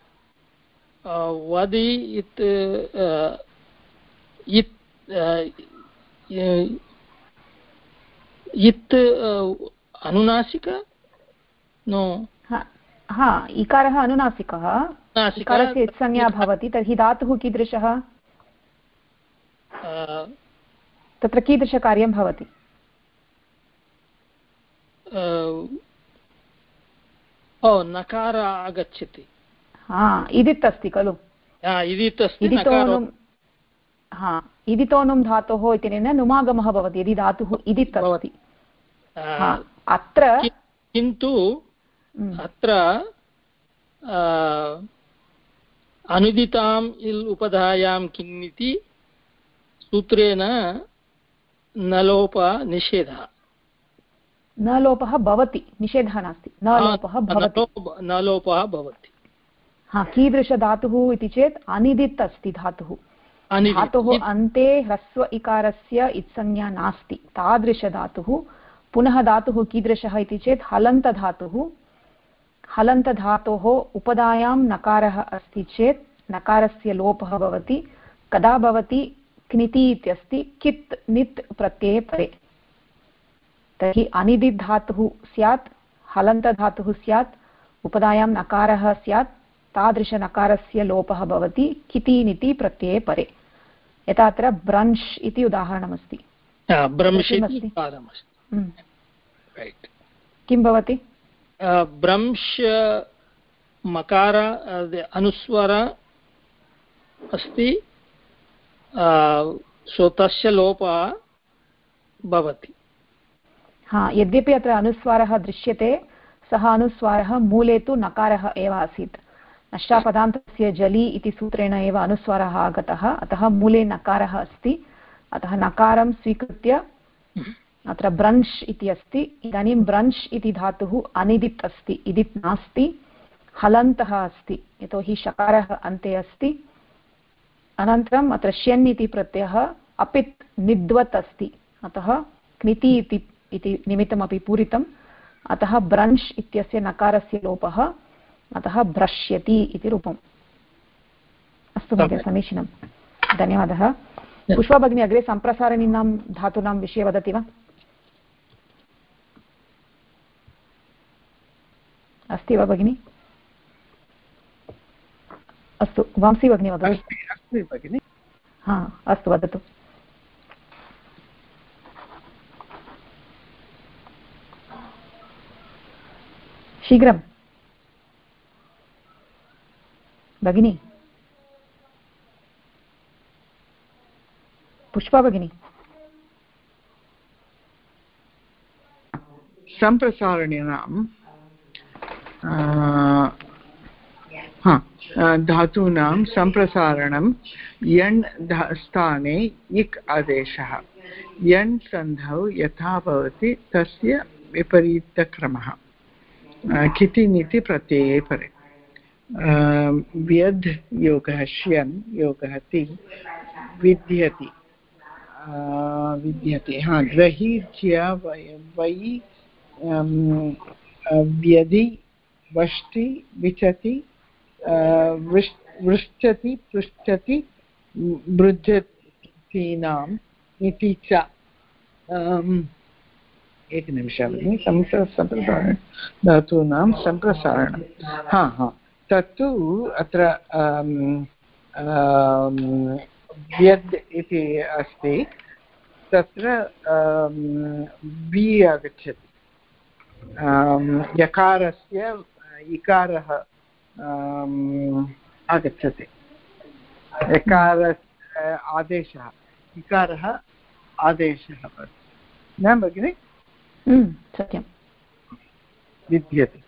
वदि इत् अनुनासिक नो
हा इकारः अनुनासिकः इकारस्य इत्संज्ञा भवति तर्हि धातुः कीदृशः तत्र कीदृशकार्यं भवति
नकार आगच्छति
इदित् अस्ति खलु इदितोनुं धातोः इत्यनेन नुमागमः भवति यदि धातुः इदित् अस्ति अत्र
किन्तु अत्र अनुदिताम् इल् उपधायां किम् इति सूत्रेण न लोप निषेधः
न लोपः भवति निषेधः नास्ति न
लोपः भवति
कीदृशधातुः इति चेत् अनिदित् अस्ति धातुः अन्ते ह्रस्व इकारस्य इत्संज्ञा नास्ति तादृशधातुः पुनः धातुः कीदृशः इति चेत् हलन्तधातुः हलन्तधातोः उपधायां नकारः अस्ति चेत् नकारस्य लोपः भवति कदा भवति क्निति इत्यस्ति कित् नित् प्रत्यये परे तर्हि अनिदित् धातुः स्यात् हलन्तधातुः स्यात् उपधायां नकारः स्यात् तादृशनकारस्य लोपः भवति किति निति प्रत्यये परे यथा अत्र ब्रंश् इति उदाहरणमस्ति किं भवति
ब्रंश् मकार अनुस्वर अस्ति सो तस्य लोपः भवति
यद्यपि अत्र अनुस्वारः दृश्यते सः अनुस्वारः मूले तु नकारः एव आसीत् नष्टापदान्तस्य जलि इति सूत्रेण एव अनुस्वारः आगतः अतः मूले नकारः अस्ति अतः नकारं स्वीकृत्य अत्र ब्रंश् इति अस्ति इदानीं ब्रंश् इति धातुः अनिदित् अस्ति इदित् नास्ति हलन्तः अस्ति यतोहि शकारः अन्ते अस्ति अनन्तरम् अत्र श्यन् इति प्रत्ययः अपित् निद्वत् अस्ति अतः क्निति इति निमित्तमपि पूरितम् अतः ब्रंश् इत्यस्य नकारस्य लोपः अतः भ्रश्यति इति रूपम् अस्तु महोदय समीचीनं धन्यवादः पुष्पा भगिनी अग्रे सम्प्रसारणीनां धातूनां विषये वदति वा अस्ति वा भगिनी अस्तु वांसी भगिनी वदतु अस्तु वदतु शीघ्रं भगिनी पुष्पा भगिनी
सम्प्रसारणीनां धातूनां सम्प्रसारणं यण् स्थाने इक् आदेशः यण् सन्धौ यथा भवति तस्य विपरीतक्रमः किति नीति प्रत्यये परे व्यद् योगः श्यन् योगः ति विद्यति ग्रहीज्य वै व्यदि वष्टि विचति वृश्चति पृच्छति भृजतीनाम् इति च एकनिमिषः भगिनि सम्प्रसारणं धातूनां सम्प्रसारणं तत्तु अत्र व्यद् इति अस्ति तत्र बि आगच्छति यकारस्य इकारः आगच्छति यकारस्य आदेशः इकारः आदेशः भवति न भगिनि
सत्यं
विद्यते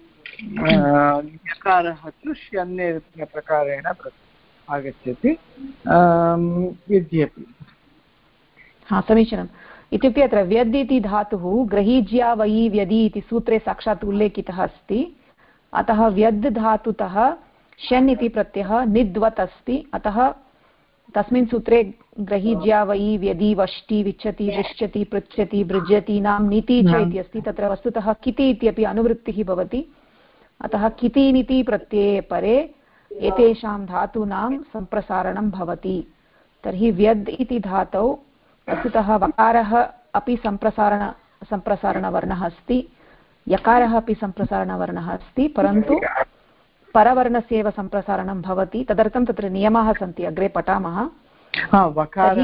यकारः तु श्यन्प्रकारेण आगच्छति विद्यते
समीचीनम् इत्युक्ते अत्र व्यद् इति धातुः ग्रहीज्या वयि व्यदि इति सूत्रे साक्षात् उल्लेखितः अस्ति अतः व्यद् धातुतः शन् इति प्रत्ययः निद्वत् अस्ति अतः तस्मिन् सूत्रे ग्रहीज्या वै व्यदि वष्टि विच्छति दृश्यति पृच्छति भृजति नाम नीति च इति अस्ति। तत्र वस्तुतः किति इत्यपि अनुवृत्तिः भवति। अतः किति नीति प्रत्यये परे एतेषां धातूनां सम्प्रसारणं भवति। तर्हि व्यद् इति धातौ वस्तुतः वकारः अपि सम्प्रसारणवर्णः अस्ति, यकारः अपि सम्प्रसारणवर्णः अस्ति, परन्तु परवर्णस्य एव सम्प्रसारणं भवति। तदर्थं तत्र नियमाः सन्ति, अग्रे पठामः। तर्हि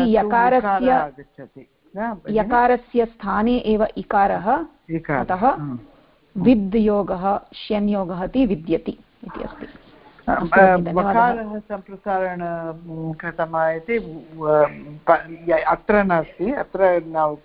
यकारस्य स्थाने एव इकारः, अतः विद् योगः श्यन्योगः इति विद्यति इति अस्ति।
वकारः सम्प्रसारण कृतः इति अत्र नास्ति, अत्र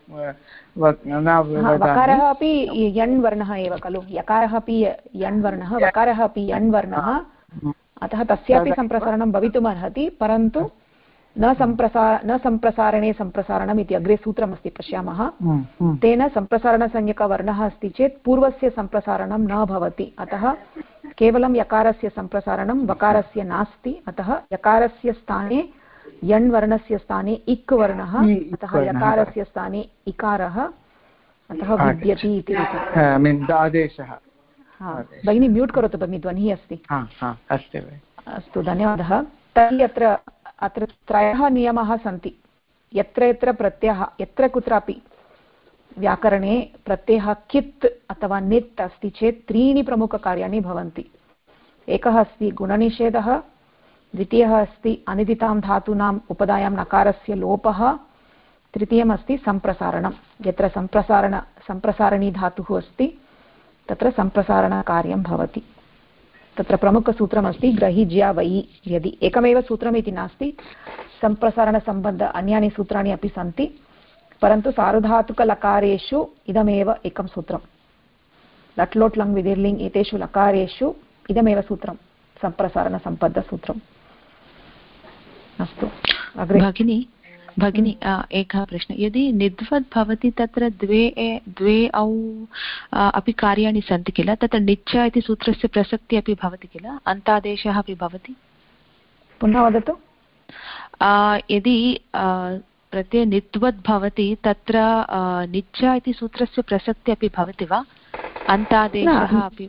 वकारः अपि यण् वर्णः एव खलु, यकारः अपि यण् वर्णः, वकारः अपि यण् वर्णः, अतः तस्यापि सम्प्रसारणं भवितुमर्हति, परन्तु न सम्प्रसारणे सम्प्रसारणम् इति अग्रे सूत्रमस्ति, पश्यामः। तेन सम्प्रसारणसंज्ञकवर्णः अस्ति चेत् पूर्वस्य सम्प्रसारणं न भवति, अतः केवलं यकारस्य सम्प्रसारणं वकारस्य नास्ति। अतः यकारस्य स्थाने यण् वर्णस्य स्थाने इक् वर्णः, अतः यकारस्य स्थाने इकारः, अतः विद्यति इति
आदेशः।
भगिनी म्यूट् करोतु भगिनी, ध्वनिः अस्ति। अस्तु, धन्यवादः। तर्हि अत्र त्रयः नियमाः सन्ति। यत्र यत्र प्रत्ययः, यत्र कुत्रापि व्याकरणे प्रत्ययः कित् अथवा नित् अस्ति चेत् त्रीणि प्रमुखकार्याणि भवन्ति। एकः अस्ति गुणनिषेधः, द्वितीयः अस्ति अनिदितां धातूनाम् उपधायां नकारस्य लोपः, तृतीयम् अस्ति सम्प्रसारणं। यत्र सम्प्रसारणी धातुः अस्ति तत्र सम्प्रसारणकार्यं भवति। तत्र प्रमुखसूत्रमस्ति ग्रहीज्या वै। यदि एकमेव सूत्रम् इति नास्ति, सम्प्रसारणसम्बद्ध अन्यानि सूत्राणि अपि सन्ति, परन्तु सार्वधातुकलकारेषु इदमेव एकं सूत्रं। लट् लोट् लङ् विधिर्लिङ् एतेषु लकारेषु इदमेव सूत्रं, सम्प्रसारणसम्बद्धसूत्रम्। अस्तु, अग्रे।
भगिनी एकः प्रश्नः, यदि निद्वद् भवति तत्र द्वे औ अपि कार्याणि सन्ति किल, तत्र निच्च इति सूत्रस्य प्रसक्तिः अपि भवति किल, अन्तादेशः अपि भवति?
पुनः वदतु।
यदि प्रत्यये निद्वद् भवति तत्र निच्च इति सूत्रस्य प्रसक्तिः अपि भवति वा, अन्तादेशः अपि?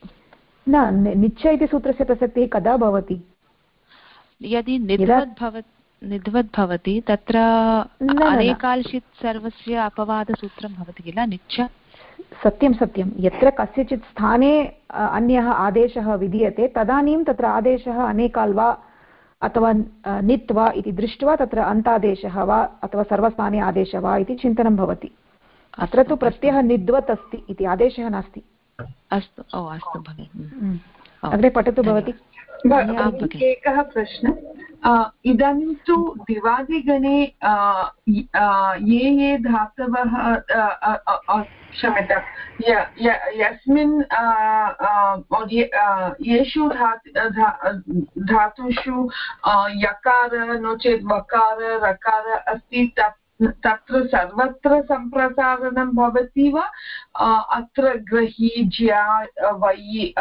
न, निच्च इति सूत्रस्य प्रसक्तिः कदा भवति?
यदि निद्वद् भवति तत्र अनेकाल्शित् सर्वस्य अपवादसूत्रं भवति किल, निच्च।
सत्यं सत्यं, यत्र कस्यचित् स्थाने अन्यः आदेशः विधीयते तदानीं तत्र आदेशः अनेकाल् वा अथवा नित् वा इति दृष्ट्वा तत्र अन्तादेशः वा अथवा सर्वस्थाने आदेशः वा इति चिन्तनं भवति। अत्र तु प्रत्ययः निद्वत् अस्ति इति आदेशः नास्ति।
अस्तु, अस्तु भगिनि,
अग्रे पठतु भवती।
एकः प्रश्नः, इदानीं तु दिवादिगणे ये धातवः, क्षम्यतां, यस्मिन् येषु धातुषु यकार नो चेत् वकार रकार अस्ति, तत्र सर्वत्र सम्प्रसारणं भवति वा? अत्र ग्रहीज्या वै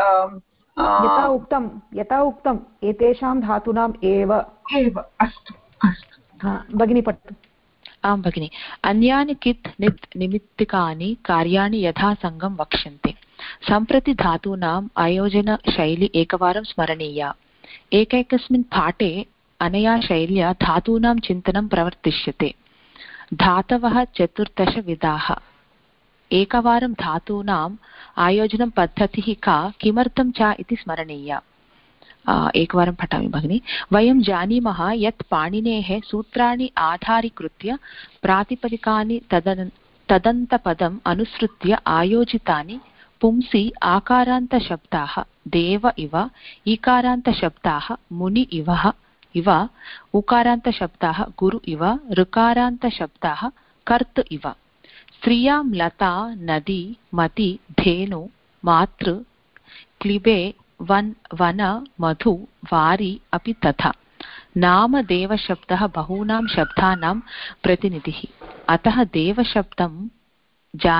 यथा उक्तम् एतेषां धातूनाम् एव।
अस्तु अस्तु
भगिनी पठतु।
आं भगिनि, अन्यानि कित् नित् निमित्तिकानि कार्याणि यथा सङ्गं वक्ष्यन्ते। सम्प्रति धातूनाम् आयोजनशैली एकवारं स्मरणीया। एकैकस्मिन् पाठे अनया शैल्या धातूनां चिन्तनं प्रवर्तिष्यते। धातवः 14 विधाः। एकवारं धातूनाम् आयोजनं पद्धतिः का, किमर्थं च इति स्मरणीया। एकवारं पठामि भगिनि। वयं जानीमः यत् पाणिनेः सूत्राणि आधारीकृत्य प्रातिपदिकानि तदन्तपदम् अनुसृत्य आयोजितानि पुंसि आकारान्तशब्दाः देव इव, ईकारान्तशब्दाः मुनि इव, उकारान्तशब्दाः गुरु इव, ऋकारान्तशब्दाः कर्तृ इव। स्त्रियां लता नदी मति धेनु मातृ क्लिबे वन मधु वारी अपि तथा। नाम देवशब्दः बहूनां शब्दानां प्रतिनिधिः। अतः देवशब्दं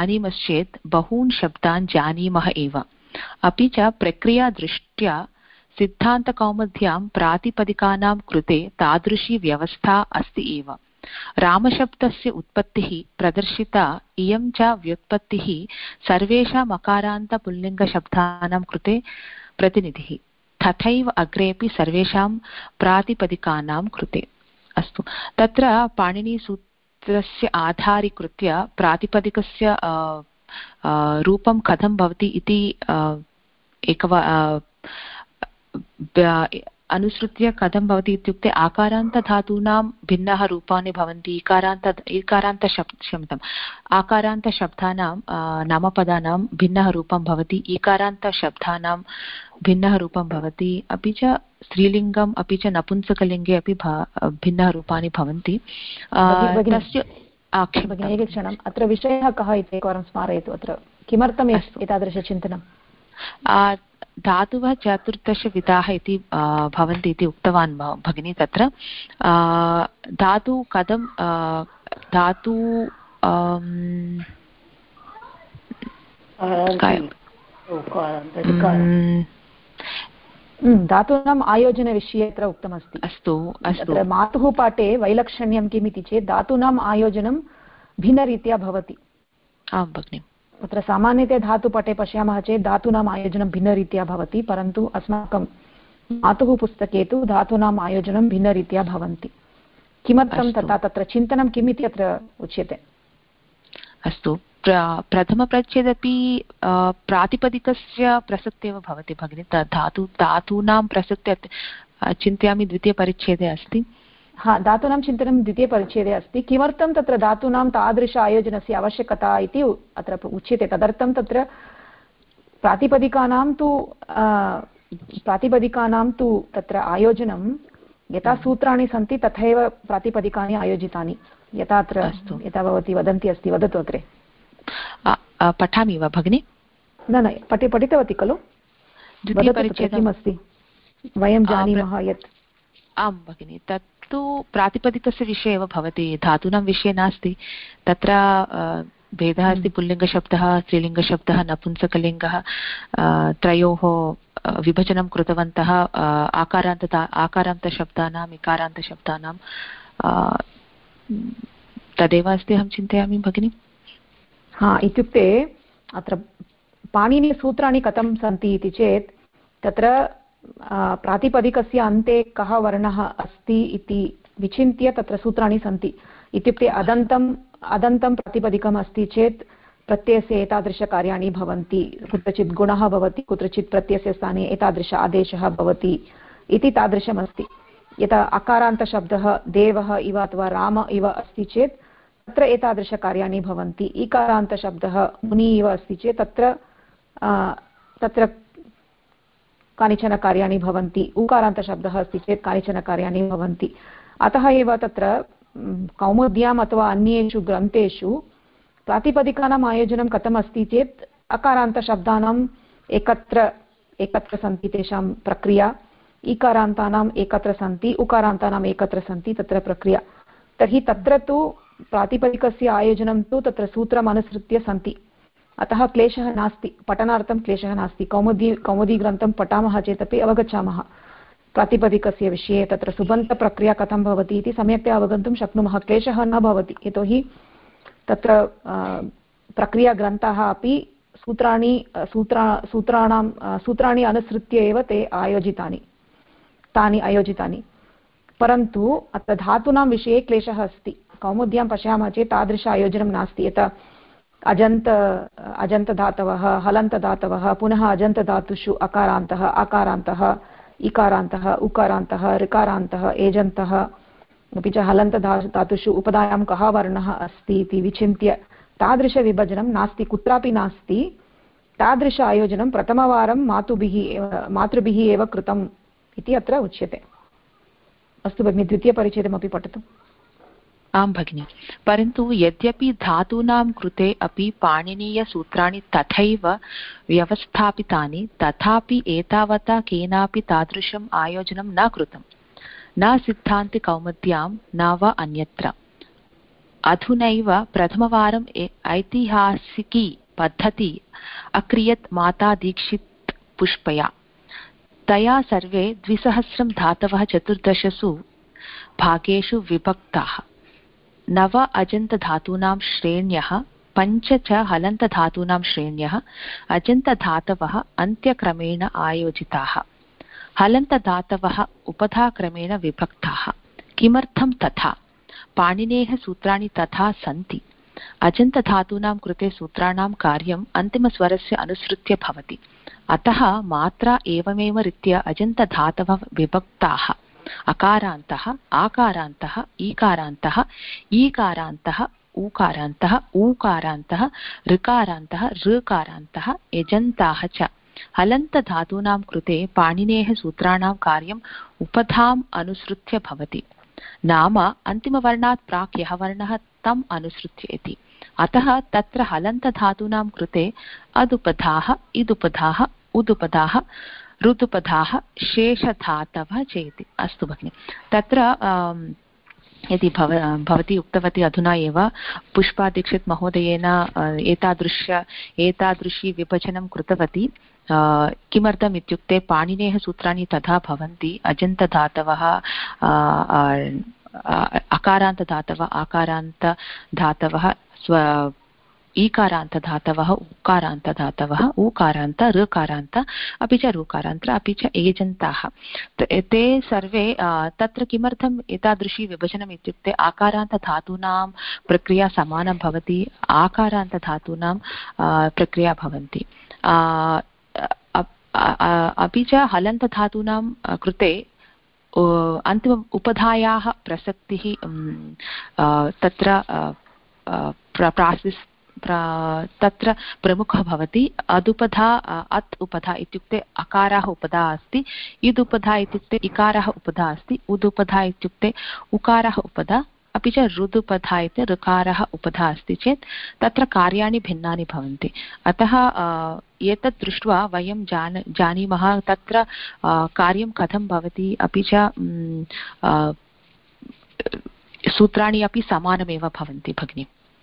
जानीमश्चेत् बहून् शब्दान् जानीमः एव। अपि च प्रक्रियादृष्ट्या सिद्धान्तकौमुद्यां प्रातिपदिकानां कृते तादृशी व्यवस्था अस्ति एव। रामशब्दस्य उत्पत्तिः प्रदर्शिता, इयं च व्युत्पत्तिः सर्वेषाम् अकारान्तपुल्लिङ्गशब्दानां कृते प्रतिनिधिः, तथैव अग्रेपि सर्वेषां प्रातिपदिकानां कृते। अस्तु, तत्र पाणिनीसूत्रस्य आधारीकृत्य प्रातिपदिकस्य रूपं कथं भवति इति अनुसृत्य कथं भवति इत्युक्ते आकारान्तधातूनां भिन्नाः रूपाणि भवन्ति। आकारान्तशब्दानां नामपदानां भिन्नः रूपं भवति, ईकारान्तशब्दानां भिन्नः रूपं भवति, अपि च स्त्रीलिङ्गम् अपि च नपुंसकलिङ्गे अपि भिन्नः रूपाणि भवन्ति। तस्य
एकक्षणम्, अत्र विषयः कः इति एकवारं स्मारयतु। अत्र किमर्थम् एतादृशचिन्तनं?
धातवः 14 इति भवन्ति इति उक्तवान् भगिनी। तत्र धातु कथं धातु
धातूनाम् आयोजनविषये अत्र उक्तमस्ति।
अस्तु अस्तु,
मातुः पाठे वैलक्षण्यं किम् इति चेत् धातूनाम् आयोजनं भिन्नरीत्या भवति।
आं भगिनि,
तत्र सामान्यतया धातुपटे पश्यामः चेत् धातूनाम् आयोजनं भिन्नरीत्या भवति, परन्तु अस्माकं मातुः पुस्तके तु धातूनाम् आयोजनं भिन्नरीत्या भवन्ति। किमर्थं तथा? तत्र चिन्तनं किम् इति अत्र उच्यते।
अस्तु, प्रथमप्रच्छेदपि प्रातिपदिकस्य प्रसक्तेव भवति भगिनि। धातूनां प्रसक्ते चिन्तयामि द्वितीयपरिच्छेदे अस्ति।
धातूनां चिन्तनं द्वितीयपरिच्छेदे अस्ति। किमर्थं तत्र धातूनां तादृश आयोजनस्य आवश्यकता इति अत्र उच्यते। तदर्थं तत्र प्रातिपदिकानां तु तत्र आयोजनं यथा सूत्राणि सन्ति तथैव प्रातिपदिकानि आयोजितानि, यथा अत्र यथा भवती वदन्ती अस्ति। वदतु अग्रे।
पठामि वा भगिनि?
न, पठितवती खलु? किमस्ति वयं जानीमः यत्।
आं भगिनि, तत्तु प्रातिपदिकस्य विषये एव भवति, धातूनां विषये नास्ति। तत्र भेदः अस्ति, पुल्लिङ्गशब्दः, स्त्रीलिङ्गशब्दः, नपुंसकलिङ्गः, त्रयोः विभजनं कृतवन्तः आकारान्तशब्दानाम् इकारान्तशब्दानां। तदेव अस्ति अहं चिन्तयामि भगिनि।
इत्युक्ते अत्र पाणिनीयसूत्राणि कथं सन्ति इति चेत् तत्र प्रातिपदिकस्य अन्ते कः वर्णः अस्ति इति विचिन्त्य तत्र सूत्राणि सन्ति। इत्युक्ते अदन्तं प्रातिपदिकम् अस्ति चेत् प्रत्ययस्य एतादृशकार्याणि भवन्ति, कुत्रचित् गुणः भवति, कुत्रचित् प्रत्ययस्य स्थाने एतादृश आदेशः भवति इति तादृशमस्ति। यथा अकारान्तशब्दः देवः इव अथवा राम इव अस्ति चेत् तत्र एतादृशकार्याणि भवन्ति। इकारान्तशब्दः मुनि इव अस्ति चेत् तत्र कानिचन कार्याणि भवन्ति। उकारान्तशब्दः अस्ति चेत् कानिचन कार्याणि भवन्ति। अतः एव तत्र कौमुद्याम् अथवा अन्येषु ग्रन्थेषु प्रातिपदिकानाम् आयोजनं कथम् अस्ति चेत् अकारान्तशब्दानाम् एकत्र सन्ति तेषां प्रक्रिया, इकारान्तानाम् एकत्र सन्ति, उकारान्तानाम् एकत्र सन्ति तत्र प्रक्रिया। तर्हि तत्र तु प्रातिपदिकस्य आयोजनं तु तत्र सूत्रम् अनुसृत्य सन्ति। अतः क्लेशः नास्ति, पठनार्थं क्लेशः नास्ति। कौमुदीग्रन्थं पठामः चेदपि अवगच्छामः प्रातिपदिकस्य विषये, तत्र सुबन्तप्रक्रिया कथं भवति इति सम्यक्तया अवगन्तुं शक्नुमः। क्लेशः न भवति, यतोहि तत्र प्रक्रियाग्रन्थाः अपि सूत्राणि अनुसृत्य एव तानि आयोजितानि। परन्तु अत्र धातूनां विषये क्लेशः अस्ति। कौमुद्यां पश्यामः चेत् तादृश आयोजनं नास्ति। यथा अजन्तधातवः, हलन्तधातवः, पुनः अजन्तधातुषु अकारान्तः, आकारान्तः, इकारान्तः, उकारान्तः, ऋकारान्तः, एजन्तः, अपि च हलन्तधातुषु उपधायां कः वर्णः अस्ति इति विचिन्त्य तादृशविभजनं नास्ति, कुत्रापि नास्ति। तादृश आयोजनं प्रथमवारं मातृभिः एव कृतम् इति अत्र उच्यते। अस्तु भगिनि, द्वितीयपरिच्छेदमपि पठतु।
आं भगिनि, परन्तु यद्यपि धातूनां कृते अपि पाणिनीयसूत्राणि तथैव व्यवस्थापितानि, तथापि एतावता केनापि तादृशम् आयोजनं न कृतं, न सिद्धान्तिकौमुद्यां न वा अन्यत्र। अधुनैव प्रथमवारम् ऐतिहासिकी पद्धति अक्रियत् माता दीक्षित् पुष्पया। तया सर्वे 2000 धातवः 14 भागेषु विभक्ताः। 9 अजन्तधातूनां श्रेण्यः, 5 च हलन्तधातूनां श्रेण्यः। अजन्तधातवः अन्त्यक्रमेण आयोजिताः। हलन्तधातवः उपधाक्रमेण विभक्ताः। किमर्थं तथा? पाणिनेः सूत्राणि तथा सन्ति। अजन्तधातूनां कृते सूत्राणां कार्यम् अन्तिमस्वरस्य अनुसृत्य भवति। अतः मात्रा एवमेव रीत्या अजन्तधातवः विभक्ताः। अकारान्तः, आकारान्तः, ईकारान्तः, ईकारान्तः, ऊकारान्तः, ऊकारान्तः, ऋकारान्तः, ऋकारान्तः, यजन्ताः च। हलन्तधातूनां कृते पाणिनेः सूत्राणां कार्यम् उपधाम् अनुसृत्य भवति। नाम अन्तिमवर्णात् प्राक् यः वर्णः तम् अनुसृत्य इति। अतः तत्र हलन्तधातूनां कृते अदुपधाः, इदुपधाः, उदुपधाः, ऋदुपधाः, शेषधातवः चेति। अस्तु भगिनि, तत्र यदि भवती उक्तवती अधुना एव पुष्पादीक्षित् महोदयेन एतादृशी विभजनं कृतवती। किमर्थम् इत्युक्ते पाणिनेः सूत्राणि तथा भवन्ति। अजन्तधातवः अकारान्तधातवः, आकारान्तधातवः, ईकारान्तधातवः, उकारान्तधातवः, ऊकारान्त, ऋकारान्त, अपि च ऋकारान्त, अपि च एजन्ताः। ते सर्वे तत्र किमर्थम् एतादृशी विभजनम् इत्युक्ते आकारान्तधातूनां प्रक्रिया समानं भवति, आकारान्तधातूनां प्रक्रिया भवन्ति। अपि च हलन्तधातूनां कृते अन्तिम उपधायाः प्रसक्तिः तत्र तत्र प्रमुखः भवति। अदुपधा, अत् उपधा इत्युक्ते अकारः उपधा अस्ति, इदुपधा इत्युक्ते इकारः उपधा अस्ति, उदुपधा इत्युक्ते उकारः उपधा, अपि च ऋदुपधा इति ऋकारः उपधा अस्ति चेत् तत्र कार्याणि भिन्नानि भवन्ति। अतः एतत् दृष्ट्वा वयं जानीमः तत्र कार्यं कथं भवति, अपि च सूत्राणि अपि समानमेव भवन्ति भगिनि।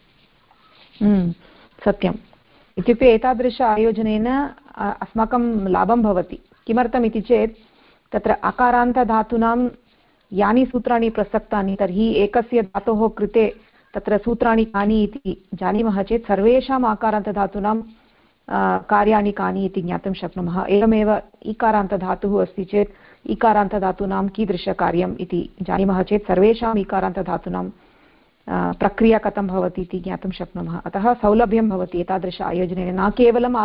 सत्यम्। इत्युक्ते एतादृश आयोजनेन अस्माकं लाभं भवति। किमर्थम् इति चेत् तत्र अकारान्तधातूनां यानि सूत्राणि प्रसक्तानि, तर्हि एकस्य धातोः कृते तत्र सूत्राणि कानि इति जानीमः चेत् सर्वेषाम् आकारान्तधातूनां कार्याणि कानि इति ज्ञातुं शक्नुमः। एवमेव ईकारान्तधातुः अस्ति चेत् ईकारान्तधातूनां कीदृशकार्यम् इति जानीमः चेत् सर्वेषाम् ईकारान्तधातूनां प्रक्रिया कथं भवति इति ज्ञातुं शक्नुमः। अतः सौलभ्यं भवति एतादृश आयोजनेन। न केवलम्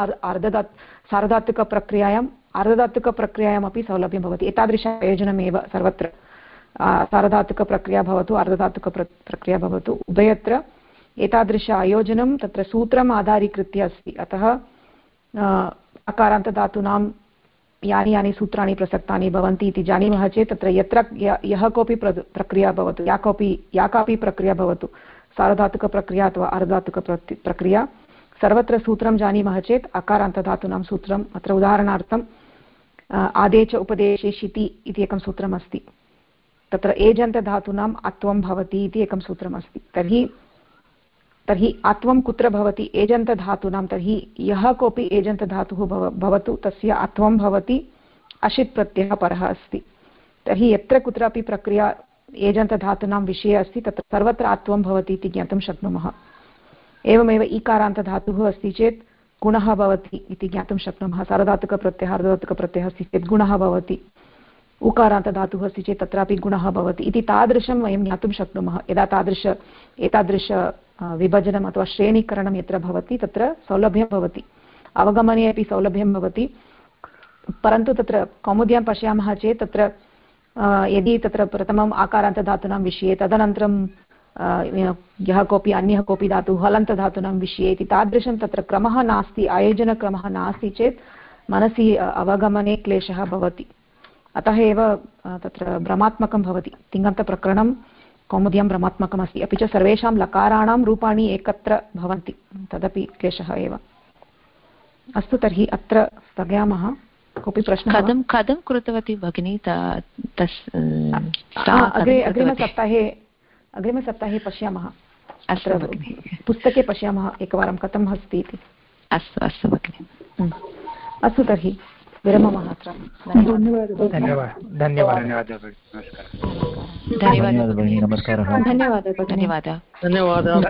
सार्वधातुकप्रक्रियायामपि सौलभ्यं भवति। एतादृश आयोजनमेव सर्वत्र, सार्वधातुकप्रक्रिया भवतु, अर्धधातुकप्रक्रिया भवतु, उभयत्र एतादृश आयोजनं तत्र सूत्रम् आधारीकृत्य अस्ति। अतः अकारान्तधातूनां यानि यानि सूत्राणि प्रसक्तानि भवन्ति इति जानीमः चेत् तत्र यत्र यः कोऽपि प्रक्रिया भवतु, या कापि प्रक्रिया भवतु, सार्वधातुकप्रक्रिया अथवा अर्धधातुकप्रक्रिया, सर्वत्र सूत्रं जानीमः चेत् अकारान्तधातूनां सूत्रम्, अत्र उदाहरणार्थम् आदेश उपदेशे शिति इति एकं सूत्रम् अस्ति। तत्र एजन्तधातूनाम् अत्वं भवति इति एकं सूत्रम् अस्ति। तर्हि अत्वं कुत्र भवति? एजन्तधातूनां। तर्हि यः कोऽपि एजन्तधातुः भवतु तस्य अत्वं भवति, अशित् प्रत्ययः परः अस्ति। तर्हि यत्र कुत्रापि प्रक्रिया एजन्तधातूनां विषये अस्ति तत्र सर्वत्र अत्वं भवति इति ज्ञातुं शक्नुमः। एवमेव ईकारान्तधातुः अस्ति चेत् गुणः भवति इति ज्ञातुं शक्नुमः। सार्वधातुकप्रत्ययः, अर्धधातुकप्रत्ययः अस्ति चेत् गुणः भवति, उकारान्तधातुः अस्ति चेत् तत्रापि गुणः भवति इति तादृशं वयं ज्ञातुं शक्नुमः। यदा एतादृश विभजनम् अथवा श्रेणीकरणं यत्र भवति तत्र सौलभ्यं भवति, अवगमने अपि सौलभ्यं भवति। परन्तु तत्र कौमुद्यां पश्यामः चेत् तत्र यदि तत्र प्रथमम् आकारान्तधातूनां विषये, तदनन्तरं यः कोऽपि अन्यः कोऽपि धातुः हलन्तधातूनां विषये इति तादृशं तत्र क्रमः नास्ति, आयोजनक्रमः नास्ति चेत् मनसि अवगमने क्लेशः भवति। अतः एव तत्र भ्रमात्मकं भवति। तिङन्तप्रकरणं कौमुद्यां भ्रमात्मकमस्ति। अपि च सर्वेषां लकाराणां रूपाणि एकत्र भवन्ति, तदपि क्लेशः एव। अस्तु, तर्हि अत्र स्थगयामः। कोऽपि प्रश्नः?
कथं कृतवती भगिनी?
अग्रिमसप्ताहे पश्यामः। अत्र पुस्तके पश्यामः एकवारं कथम् अस्ति इति।
अस्तु भगिनि।
अस्तु तर्हि विरमामः अत्र।
धन्यवादः।
धन्यवादः भगिनी, नमस्कारः।
धन्यवादः
भगिनी, नमस्कारः।
धन्यवादः।
धन्यवादः।